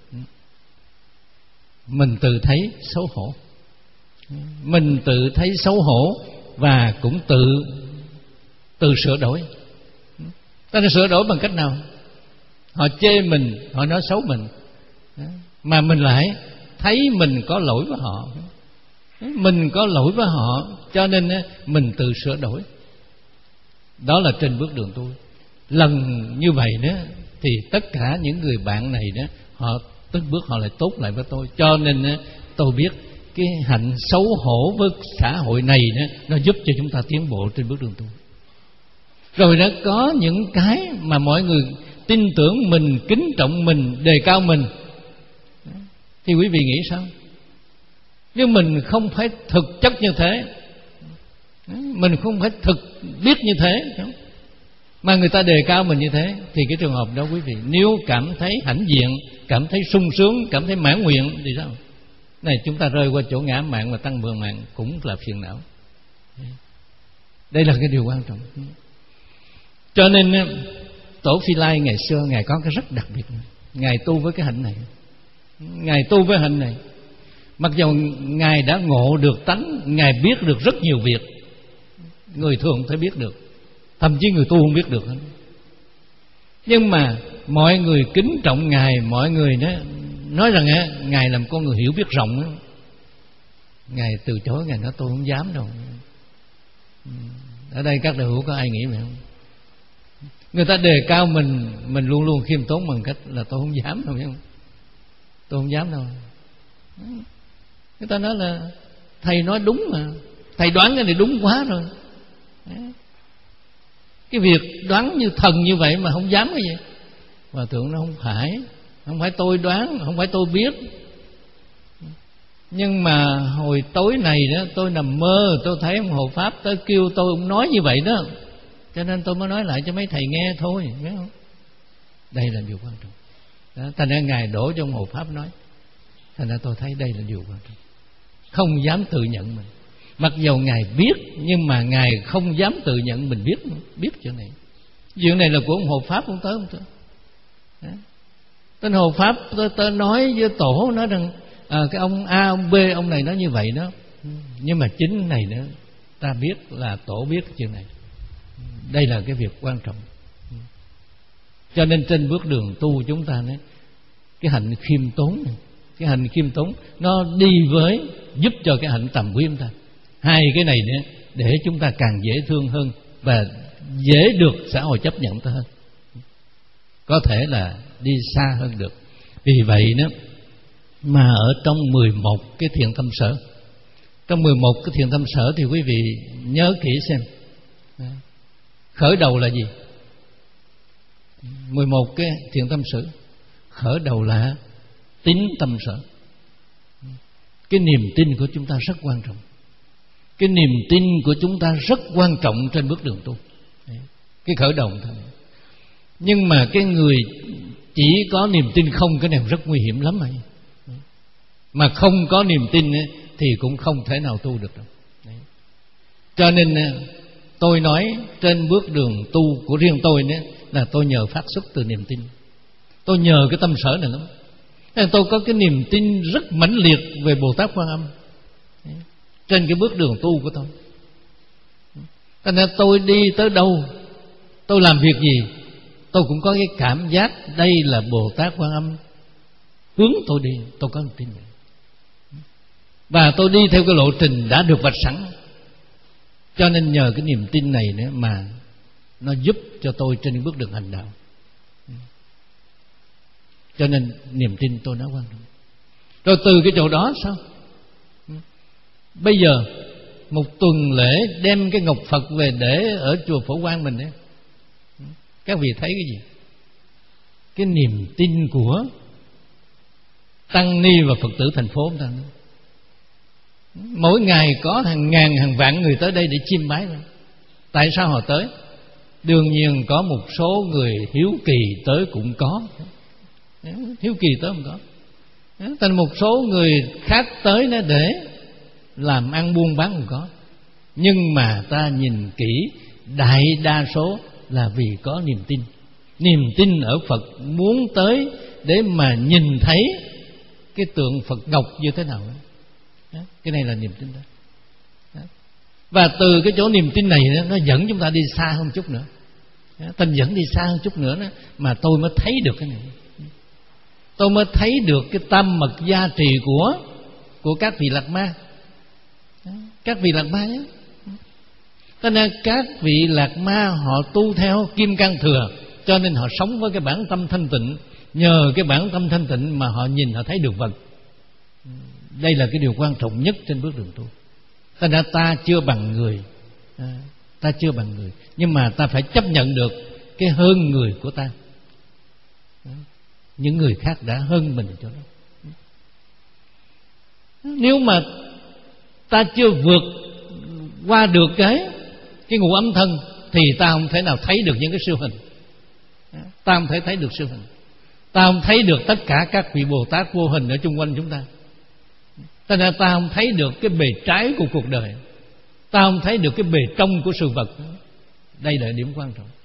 mình tự thấy xấu hổ. Mình tự thấy xấu hổ và cũng tự tự sửa đổi. Ta đã sửa đổi bằng cách nào? Họ chê mình, họ nói xấu mình, mà mình lại thấy mình có lỗi với họ. Mình có lỗi với họ, cho nên mình tự sửa đổi. Đó là trên bước đường tu. Lần như vậy đó thì tất cả những người bạn này đó, họ tức bước họ lại tốt lại với tôi. Cho nên tôi biết cái hạnh xấu hổ với xã hội này đó, nó giúp cho chúng ta tiến bộ trên bước đường tu. Rồi đó có những cái mà mọi người tin tưởng mình, kính trọng mình, đề cao mình, thì quý vị nghĩ sao? Nhưng mình không phải thực chất như thế, mình không phải thực biết như thế, mà người ta đề cao mình như thế, thì cái trường hợp đó quý vị nếu cảm thấy hãnh diện, cảm thấy sung sướng, cảm thấy mãn nguyện thì sao? Này, chúng ta rơi qua chỗ ngã mạn và tăng bừa mạn cũng là phiền não. Đây là cái điều quan trọng. Cho nên Tổ Phi Lai ngày xưa Ngài có cái rất đặc biệt. Ngài tu với cái hạnh này. Ngài tu với hạnh này, mặc dù Ngài đã ngộ được tánh, Ngài biết được rất nhiều việc người thường phải biết được, thậm chí người tu không biết được hết. Nhưng mà mọi người kính trọng Ngài, mọi người đó nói rằng á, Ngài là một con người hiểu biết rộng đó. Ngài từ chối, Ngài nói tôi không dám đâu. Ở đây các đạo hữu có ai nghĩ vậy không? Người ta đề cao mình, mình luôn luôn khiêm tốn bằng cách là tôi không dám đâu, phải không? Tôi không dám đâu. Người ta nói là thầy nói đúng mà, thầy đoán cái này đúng quá rồi. cái việc đoán như thần như vậy mà không dám cái gì. Hòa thượng nó không phải, không phải tôi đoán, không phải tôi biết. Nhưng mà hồi tối này đó, tôi nằm mơ, tôi thấy ông hộ pháp tới kêu tôi, ông nói như vậy đó, cho nên tôi mới nói lại cho mấy thầy nghe thôi, biết không? Đây là điều quan trọng đó. Thành ra Ngài đổ cho ông hộ pháp nói. Thành ra tôi thấy đây là điều quan trọng. Không dám tự nhận mình. Mặc dầu Ngài biết, nhưng mà Ngài không dám tự nhận mình biết. Biết chuyện này. Chuyện này là của ông hộ pháp, không tới không tới. Tên hộ pháp tôi, tôi nói với tổ, nói rằng à, cái ông A, ông B, ông này nói như vậy đó. Nhưng mà chính này nữa, ta biết là tổ biết chuyện này. Đây là cái việc quan trọng. Cho nên trên bước đường tu chúng ta nói, cái hạnh khiêm tốn này, cái hạnh khiêm tốn nó đi với giúp cho cái hạnh tầm quý chúng ta. Hai cái này nữa để chúng ta càng dễ thương hơn và dễ được xã hội chấp nhận ta hơn, có thể là đi xa hơn được. Vì vậy đó mà ở trong mười một cái thiện tâm sở, trong mười một cái thiện tâm sở thì quý vị nhớ kỹ xem, khởi đầu là gì? mười một cái thiện tâm sở khởi đầu là tín tâm sở. Cái niềm tin của chúng ta rất quan trọng. Cái niềm tin của chúng ta rất quan trọng trên bước đường tu. Cái khởi đầu thôi. Nhưng mà cái người chỉ có niềm tin không, cái này rất nguy hiểm lắm. Ấy. Mà không có niềm tin ấy, thì cũng không thể nào tu được đâu. Đấy. Cho nên tôi nói trên bước đường tu của riêng tôi ấy, là tôi nhờ phát xuất từ niềm tin. Tôi nhờ cái tâm sở này lắm. Nên tôi có cái niềm tin rất mãnh liệt về Bồ Tát Quan Âm. Đấy. Trên cái bước đường tu của tôi. Cho nên tôi đi tới đâu, tôi làm việc gì, tôi cũng có cái cảm giác đây là Bồ Tát Quan Âm hướng tôi đi. Tôi có niềm tin vậy. Và tôi đi theo cái lộ trình đã được vạch sẵn. Cho nên nhờ cái niềm tin này nữa mà nó giúp cho tôi trên bước đường hành đạo. Cho nên niềm tin tôi nó quan trọng. Rồi từ cái chỗ đó sao? Bây giờ một tuần lễ đem cái ngọc Phật về để ở chùa Phổ Quang mình ấy. Các vị thấy cái gì? Cái niềm tin của tăng ni và Phật tử thành phố chúng ta. Mỗi ngày có hàng ngàn hàng vạn người tới đây để chiêm bái. Tại sao họ tới? Đương nhiên có một số người hiếu kỳ tới cũng có. Hiếu kỳ tới không có. Thành một số người khác tới nó để làm ăn buôn bán cũng có. Nhưng mà ta nhìn kỹ, đại đa số là vì có niềm tin. Niềm tin ở Phật, muốn tới để mà nhìn thấy cái tượng Phật ngọc như thế nào. Cái này là niềm tin đó. Và từ cái chỗ niềm tin này nó dẫn chúng ta đi xa hơn chút nữa. Tình dẫn đi xa hơn chút nữa đó, mà tôi mới thấy được cái này. Tôi mới thấy được cái tam mật gia trì của của các vị Lạc Ma. Các vị Lạc Ma nhé. Cho nên các vị Lạc Ma họ tu theo Kim Cang Thừa, cho nên họ sống với cái bản tâm thanh tịnh. Nhờ cái bản tâm thanh tịnh mà họ nhìn, họ thấy được vật. Đây là cái điều quan trọng nhất trên bước đường tu. Cho nên ta chưa bằng người, ta chưa bằng người, nhưng mà ta phải chấp nhận được cái hơn người của ta. Những người khác đã hơn mình cho đó. Nếu mà ta chưa vượt qua được cái cái ngũ âm thân thì ta không thể nào thấy được những cái siêu hình. Ta không thể thấy được siêu hình. Ta không thấy được tất cả các vị Bồ Tát vô hình ở chung quanh chúng ta. Cho nên ta không thấy được cái bề trái của cuộc đời. Ta không thấy được cái bề trong của sự vật. Đây là điểm quan trọng.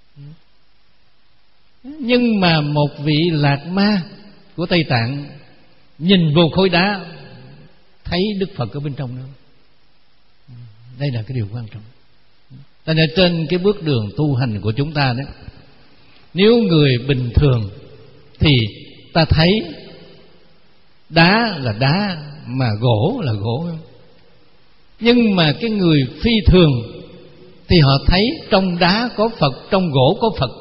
Nhưng mà một vị Lạc Ma của Tây Tạng nhìn vô khối đá, thấy Đức Phật ở bên trong đó. Đây là cái điều quan trọng. Cho nên trên cái bước đường tu hành của chúng ta đó, nếu người bình thường thì ta thấy đá là đá, mà gỗ là gỗ. Nhưng mà cái người phi thường thì họ thấy trong đá có Phật, trong gỗ có Phật.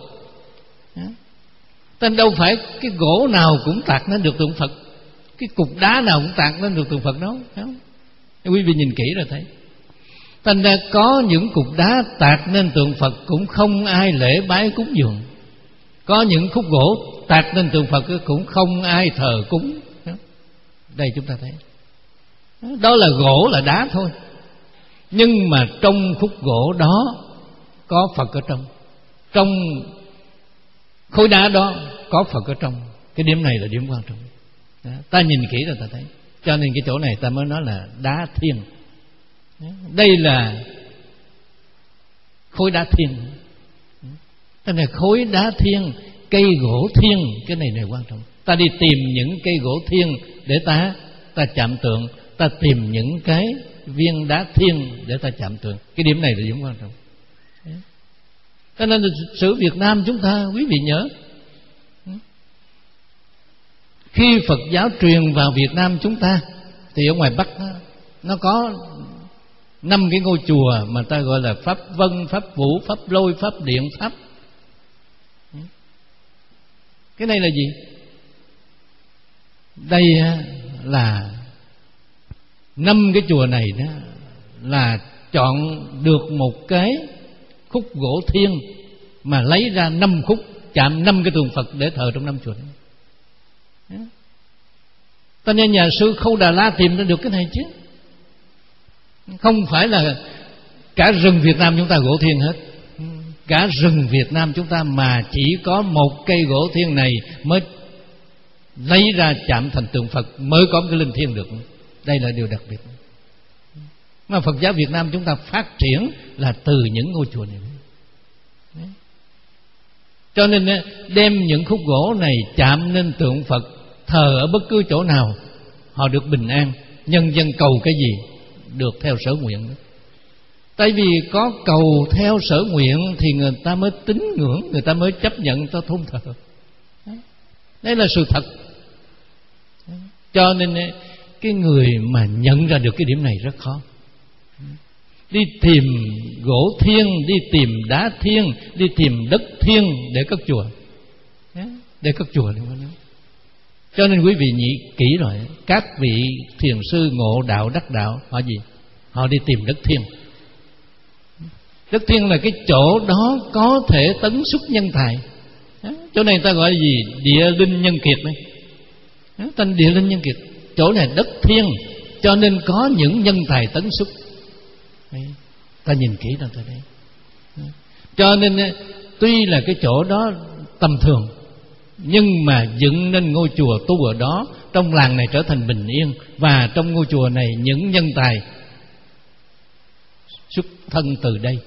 Nên đâu phải cái gỗ nào cũng tạc lên được tượng Phật, cái cục đá nào cũng tạc lên được tượng Phật đâu, không? Quý vị nhìn kỹ rồi thấy. Thành ra có những cục đá tạc nên tượng Phật cũng không ai lễ bái cúng dường. Có những khúc gỗ tạc nên tượng Phật cũng không ai thờ cúng. Đây chúng ta thấy, đó là gỗ, là đá thôi, nhưng mà trong khúc gỗ đó có Phật ở trong. Trong khối đá đó có Phật ở trong. Cái điểm này là điểm quan trọng. Đó, ta nhìn kỹ rồi ta thấy. Cho nên cái chỗ này ta mới nói là đá thiên. Đây là khối đá thiên. Cái này khối đá thiên, cây gỗ thiên. Cái này này quan trọng. Ta đi tìm những cây gỗ thiên để ta ta chạm tượng. Ta tìm những cái viên đá thiên để ta chạm tượng. Cái điểm này là điểm quan trọng. Cho nên lịch sử Việt Nam chúng ta, quý vị nhớ, khi Phật giáo truyền vào Việt Nam chúng ta thì ở ngoài Bắc đó, nó có năm cái ngôi chùa mà ta gọi là Pháp Vân, Pháp Vũ, Pháp Lôi, Pháp Điện, Pháp. Cái này là gì? Đây là năm cái chùa này đó là chọn được một cái khúc gỗ thiên mà lấy ra năm khúc, chạm năm cái tượng Phật để thờ trong năm chùa đó. Ta nên nhà sư Khâu Đà La tìm ra được cái này chứ. Không phải là cả rừng Việt Nam chúng ta gỗ thiên hết. Cả rừng Việt Nam chúng ta mà chỉ có một cây gỗ thiên này mới lấy ra chạm thành tượng Phật, mới có cái linh thiêng được. Đây là điều đặc biệt. Mà Phật giáo Việt Nam chúng ta phát triển là từ những ngôi chùa này. Cho nên đem những khúc gỗ này chạm lên tượng Phật, thờ ở bất cứ chỗ nào, họ được bình an. Nhân dân cầu cái gì được theo sở nguyện. Tại vì có cầu theo sở nguyện thì người ta mới tín ngưỡng, người ta mới chấp nhận cho thôn thờ. Đây là sự thật. Cho nên cái người mà nhận ra được cái điểm này rất khó. Đi tìm gỗ thiên, đi tìm đá thiên, đi tìm đất thiên để cất chùa, để cất chùa. Cho nên quý vị nghĩ kỹ rồi, các vị thiền sư ngộ đạo đắc đạo họ gì? Họ đi tìm đất thiên. Đất thiên là cái chỗ đó có thể tấn xuất nhân tài. Chỗ này ta gọi là gì? Địa linh nhân kiệt này. Tên địa linh nhân kiệt. Chỗ này đất thiên, cho nên có những nhân tài tấn xuất. Ta nhìn kỹ rồi ta thấy. Cho nên tuy là cái chỗ đó tầm thường, nhưng mà dựng nên ngôi chùa tu ở đó, trong làng này trở thành bình yên. Và trong ngôi chùa này những nhân tài xuất thân từ đây.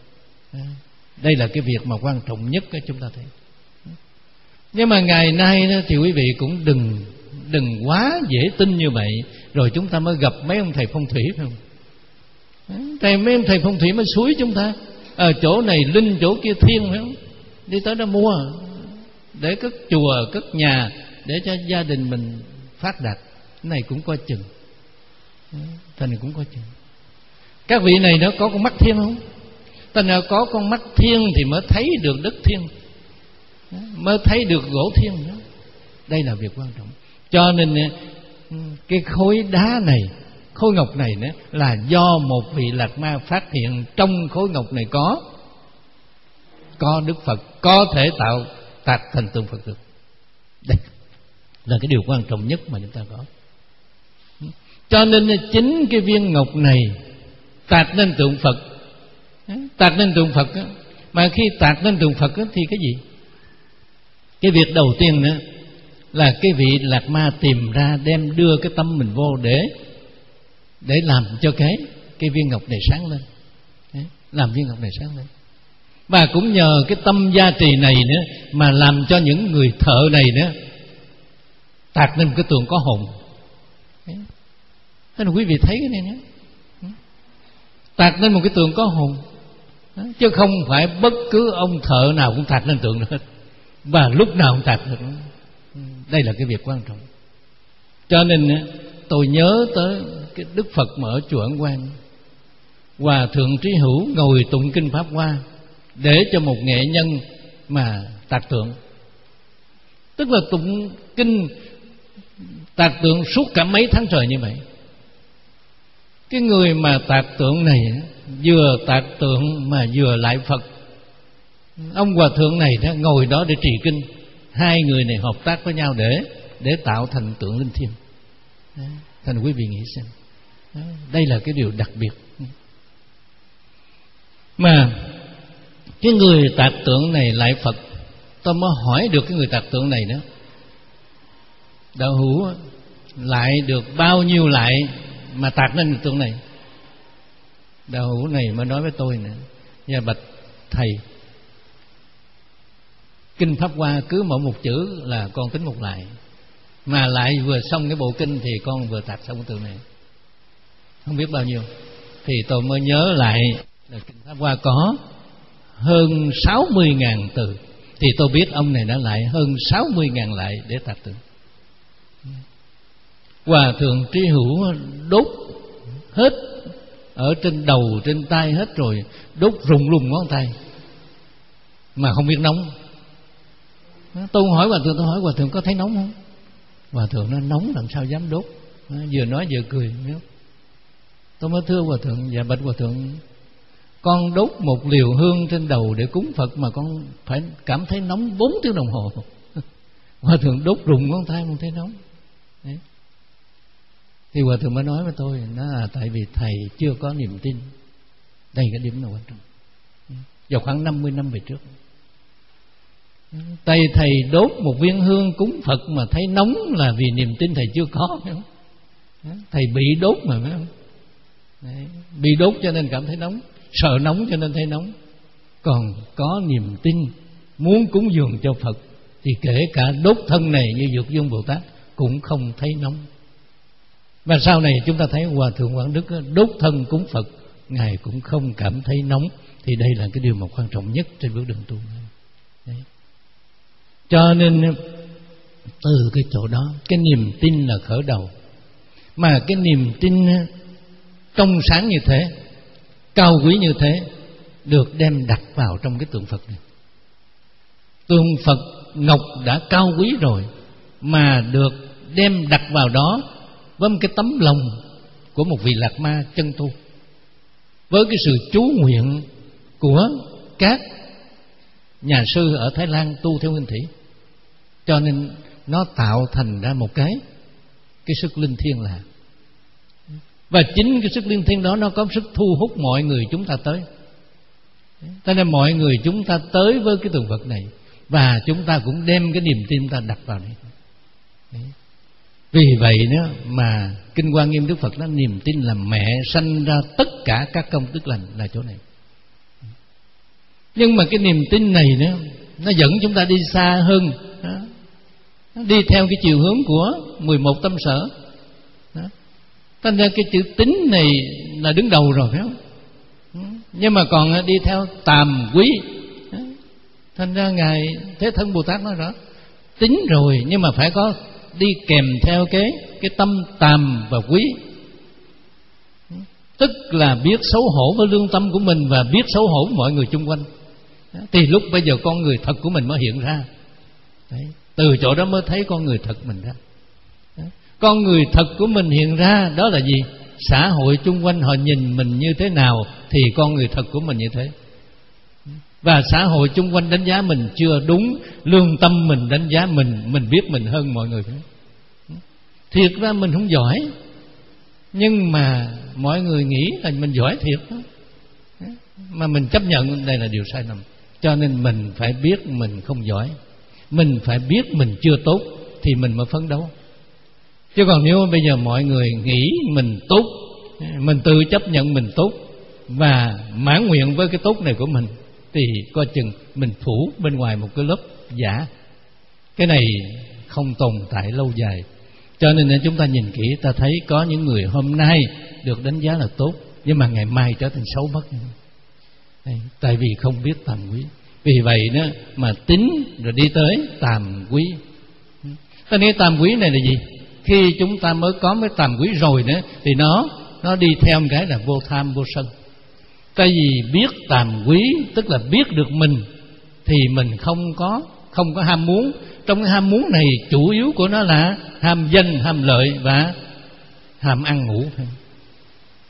Đây là cái việc mà quan trọng nhất chúng ta thấy. Nhưng mà ngày nay thì quý vị cũng đừng Đừng quá dễ tin như vậy. Rồi chúng ta mới gặp mấy ông thầy phong thủy, phải không? Thầy, mấy ông thầy phong thủy mới xúi chúng ta, ở chỗ này linh, chỗ kia thiên, phải không? Đi tới đó mua để cất chùa, cất nhà, để cho gia đình mình phát đạt. Cái này cũng có chừng. Cái này cũng có chừng. Các vị này nó có con mắt thiên không? Ta nào có con mắt thiên thì mới thấy được đất thiên, mới thấy được gỗ thiên đó. Đây là việc quan trọng. Cho nên cái khối đá này, khối ngọc này nữa, là do một vị Đạt Ma phát hiện trong khối ngọc này có có Đức Phật, có thể tạo tạc thành tượng Phật được. Đây là cái điều quan trọng nhất mà chúng ta có. Cho nên chính cái viên ngọc này tạc lên tượng Phật, tạc lên tượng Phật đó, mà khi tạc lên tượng Phật đó, thì cái gì? Cái việc đầu tiên nữa là cái vị Đạt Ma tìm ra, đem đưa cái tâm mình vô để để làm cho cái cái viên ngọc này sáng lên. Đấy, làm viên ngọc này sáng lên. Và cũng nhờ cái tâm gia trì này nữa mà làm cho những người thợ này nữa tạc lên một cái tượng có hồn. Đấy. Thế là quý vị thấy cái này nhé, tạc lên một cái tượng có hồn. Đấy. Chứ không phải bất cứ ông thợ nào cũng tạc lên tượng nữa hết, và lúc nào cũng tạc được nữa. Đây là cái việc quan trọng. Cho nên tôi nhớ tới cái Đức Phật mà ở chùa Ấn Quang, Hòa Thượng Trí Hữu ngồi tụng kinh Pháp Hoa để cho một nghệ nhân mà tạc tượng. Tức là tụng kinh tạc tượng suốt cả mấy tháng trời như vậy. Cái người mà tạc tượng này vừa tạc tượng mà vừa lại Phật. Ông hòa thượng này đó, ngồi đó để trì kinh, hai người này hợp tác với nhau để để tạo thành tượng linh thiêng. Thành quý vị nghĩ xem, đây là cái điều đặc biệt. Mà cái người tạc tượng này lại Phật, tôi mới hỏi được cái người tạc tượng này đó, đạo hữu lại được bao nhiêu lại mà tạc lên tượng này? Đạo hữu này mới nói với tôi nè: dạ bạch thầy, kinh Pháp Hoa cứ mỗi một chữ là con tính một lại, mà lại vừa xong cái bộ kinh thì con vừa tạc xong cái tượng này, không biết bao nhiêu. Thì tôi mới nhớ lại là kinh Pháp Hoa có hơn sáu mươi ngàn từ, thì tôi biết ông này đã lại hơn sáu mươi ngàn lại để tạc tượng. Hòa thượng Trí Hữu đốt hết ở trên đầu, trên tay hết rồi, đốt rùng lùng ngón tay mà không biết nóng. Tôi hỏi hòa thượng, tôi hỏi hòa thượng có thấy nóng không? Hòa thượng nó nóng làm sao dám đốt. Vừa nói vừa cười. Tôi mới thưa hòa thượng: dạ bạch hòa thượng, con đốt một liều hương trên đầu để cúng Phật mà con phải cảm thấy nóng bốn tiếng đồng hồ. Hòa thượng đốt rùng ngón tay không thấy nóng. Đấy. Thì hòa thượng mới nói với tôi, nó là tại vì thầy chưa có niềm tin. Đây cái điểm nào quan trọng. Vào khoảng năm mươi năm về trước, Tay thầy đốt một viên hương cúng Phật mà thấy nóng là vì niềm tin thầy chưa có, phải không? Thầy bị đốt mà, phải không? Đấy, bị đốt cho nên cảm thấy nóng, sợ nóng cho nên thấy nóng. Còn có niềm tin muốn cúng dường cho Phật thì kể cả đốt thân này như Dược Dung Bồ Tát cũng không thấy nóng. Và sau này chúng ta thấy Hòa Thượng Quảng Đức đốt thân cúng Phật, Ngài cũng không cảm thấy nóng. Thì đây là cái điều mà quan trọng nhất trên bước đường tu. Đấy. Cho nên từ cái chỗ đó, cái niềm tin là khởi đầu. Mà cái niềm tin trong sáng như thế, cao quý như thế, được đem đặt vào trong cái tượng Phật này. Tượng Phật ngọc đã cao quý rồi, mà được đem đặt vào đó với một cái tấm lòng của một vị Lạc Ma chân tu, với cái sự chú nguyện của các nhà sư ở Thái Lan tu theo nguyên thủy, cho nên nó tạo thành ra một cái cái sức linh thiêng lạ. Và chính cái sức linh thiêng đó nó có sức thu hút mọi người chúng ta tới. Cho nên mọi người chúng ta tới với cái tượng Phật này, và chúng ta cũng đem cái niềm tin ta đặt vào đây. Đấy. Vì vậy đó mà Kinh Hoa Nghiêm Đức Phật nói niềm tin là mẹ sanh ra tất cả các công đức lành là chỗ này. Nhưng mà cái niềm tin này đó, nó dẫn chúng ta đi xa hơn đó. Nó đi theo cái chiều hướng của mười một tâm sở đó. Thành ra cái chữ tín này là đứng đầu rồi, phải không? Nhưng mà còn đi theo tàm quý đó. Thành ra Ngài Thế Thân Bồ Tát nói rõ, tín rồi nhưng mà phải có đi kèm theo cái cái tâm tàm và quý, tức là biết xấu hổ với lương tâm của mình và biết xấu hổ với mọi người chung quanh. Thì lúc bây giờ con người thật của mình mới hiện ra. Đấy. Từ chỗ đó mới thấy con người thật mình ra. Đấy. Con người thật của mình hiện ra đó là gì? Xã hội chung quanh họ nhìn mình như thế nào thì con người thật của mình như thế. Và xã hội chung quanh đánh giá mình chưa đúng, lương tâm mình đánh giá mình, mình biết mình hơn mọi người. Thiệt ra mình không giỏi, nhưng mà mọi người nghĩ là mình giỏi thiệt đó. Mà mình chấp nhận đây là điều sai lầm. Cho nên mình phải biết mình không giỏi, mình phải biết mình chưa tốt thì mình mới phấn đấu. Chứ còn nếu bây giờ mọi người nghĩ mình tốt, mình tự chấp nhận mình tốt và mãn nguyện với cái tốt này của mình, thì coi chừng mình phủ bên ngoài một cái lớp giả. Cái này không tồn tại lâu dài. Cho nên chúng ta nhìn kỹ, ta thấy có những người hôm nay được đánh giá là tốt, nhưng mà ngày mai trở thành xấu mất. Đấy, tại vì không biết tàm quý. Vì vậy đó mà tín rồi đi tới tàm quý. Ta nói tàm quý này là gì? Khi chúng ta mới có cái tàm quý rồi nữa, thì nó nó đi theo một cái là vô tham vô sân. Tại vì biết tàm quý tức là biết được mình, thì mình không có không có ham muốn. Trong cái ham muốn này chủ yếu của nó là ham danh, ham lợi và ham ăn ngủ.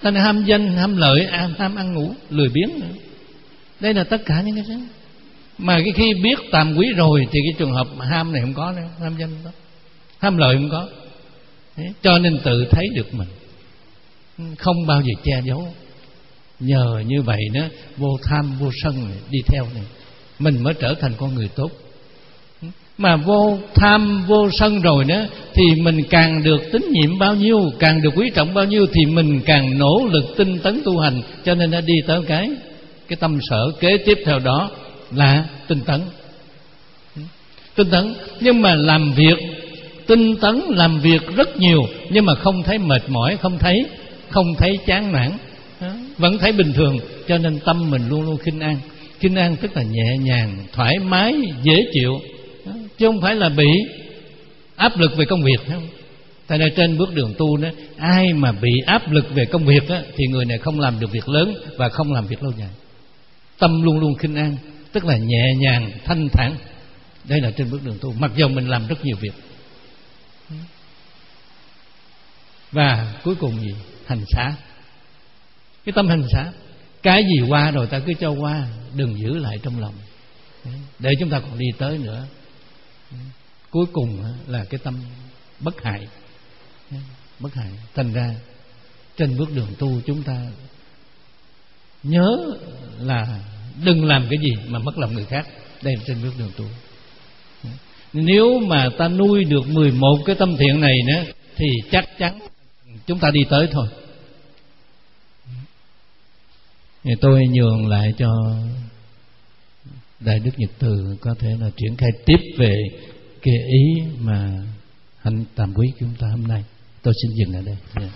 Ta là ham danh, ham lợi, ham ăn ngủ, lười biếng nữa. Đây là tất cả những cái đó. Mà cái khi biết tàm quý rồi thì cái trường hợp ham này không có nữa, ham danh không có, ham lợi không có. Thế, cho nên tự thấy được mình, không bao giờ che giấu. Nhờ như vậy đó, vô tham vô sân này, đi theo này, mình mới trở thành con người tốt. Mà vô tham vô sân rồi đó thì mình càng được tín nhiệm bao nhiêu, càng được quý trọng bao nhiêu thì mình càng nỗ lực tinh tấn tu hành. Cho nên nó đi tới cái cái tâm sở kế tiếp theo đó là tinh tấn. Tinh tấn, nhưng mà làm việc tinh tấn, làm việc rất nhiều nhưng mà không thấy mệt mỏi, không thấy không thấy chán nản, vẫn thấy bình thường. Cho nên tâm mình luôn luôn khinh an. Khinh an tức là nhẹ nhàng, thoải mái, dễ chịu, chứ không phải là bị áp lực về công việc. Tại nên trên bước đường tu đó, ai mà bị áp lực về công việc đó, thì người này không làm được việc lớn và không làm việc lâu dài. Tâm luôn luôn khinh an, tức là nhẹ nhàng, thanh thản. Đây là trên bước đường tu, mặc dù mình làm rất nhiều việc. Và cuối cùng gì? Hành xả. Cái tâm hành xả, cái gì qua rồi ta cứ cho qua, đừng giữ lại trong lòng, để chúng ta còn đi tới nữa. Cuối cùng là cái tâm bất hại. Bất hại. Thành ra trên bước đường tu chúng ta nhớ là đừng làm cái gì mà mất lòng người khác. Đây là trên bước đường tu. Nếu mà ta nuôi được mười một cái tâm thiện này nữa thì chắc chắn chúng ta đi tới thôi. Thì tôi nhường lại cho Đại Đức Nhật Từ có thể là triển khai tiếp về cái ý mà hạnh tàm quý chúng ta hôm nay. Tôi xin dừng ở đây. Yeah.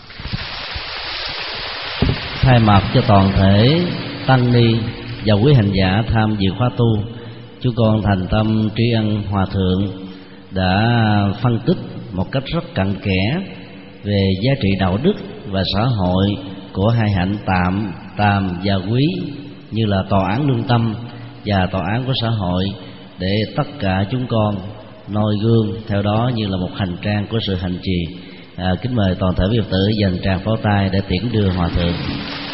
Thay mặt cho toàn thể tăng ni và quý hành giả tham dự khóa tu, chúng con thành tâm tri ân Hòa Thượng đã phân tích một cách rất cặn kẽ về giá trị đạo đức và xã hội của hai hạnh tạm, tàm và quý, như là tòa án lương tâm và tòa án của xã hội, để tất cả chúng con noi gương theo đó như là một hành trang của sự hành trì. À, kính mời toàn thể quý Phật tử dành tràng pháo tay để tiễn đưa Hòa Thượng.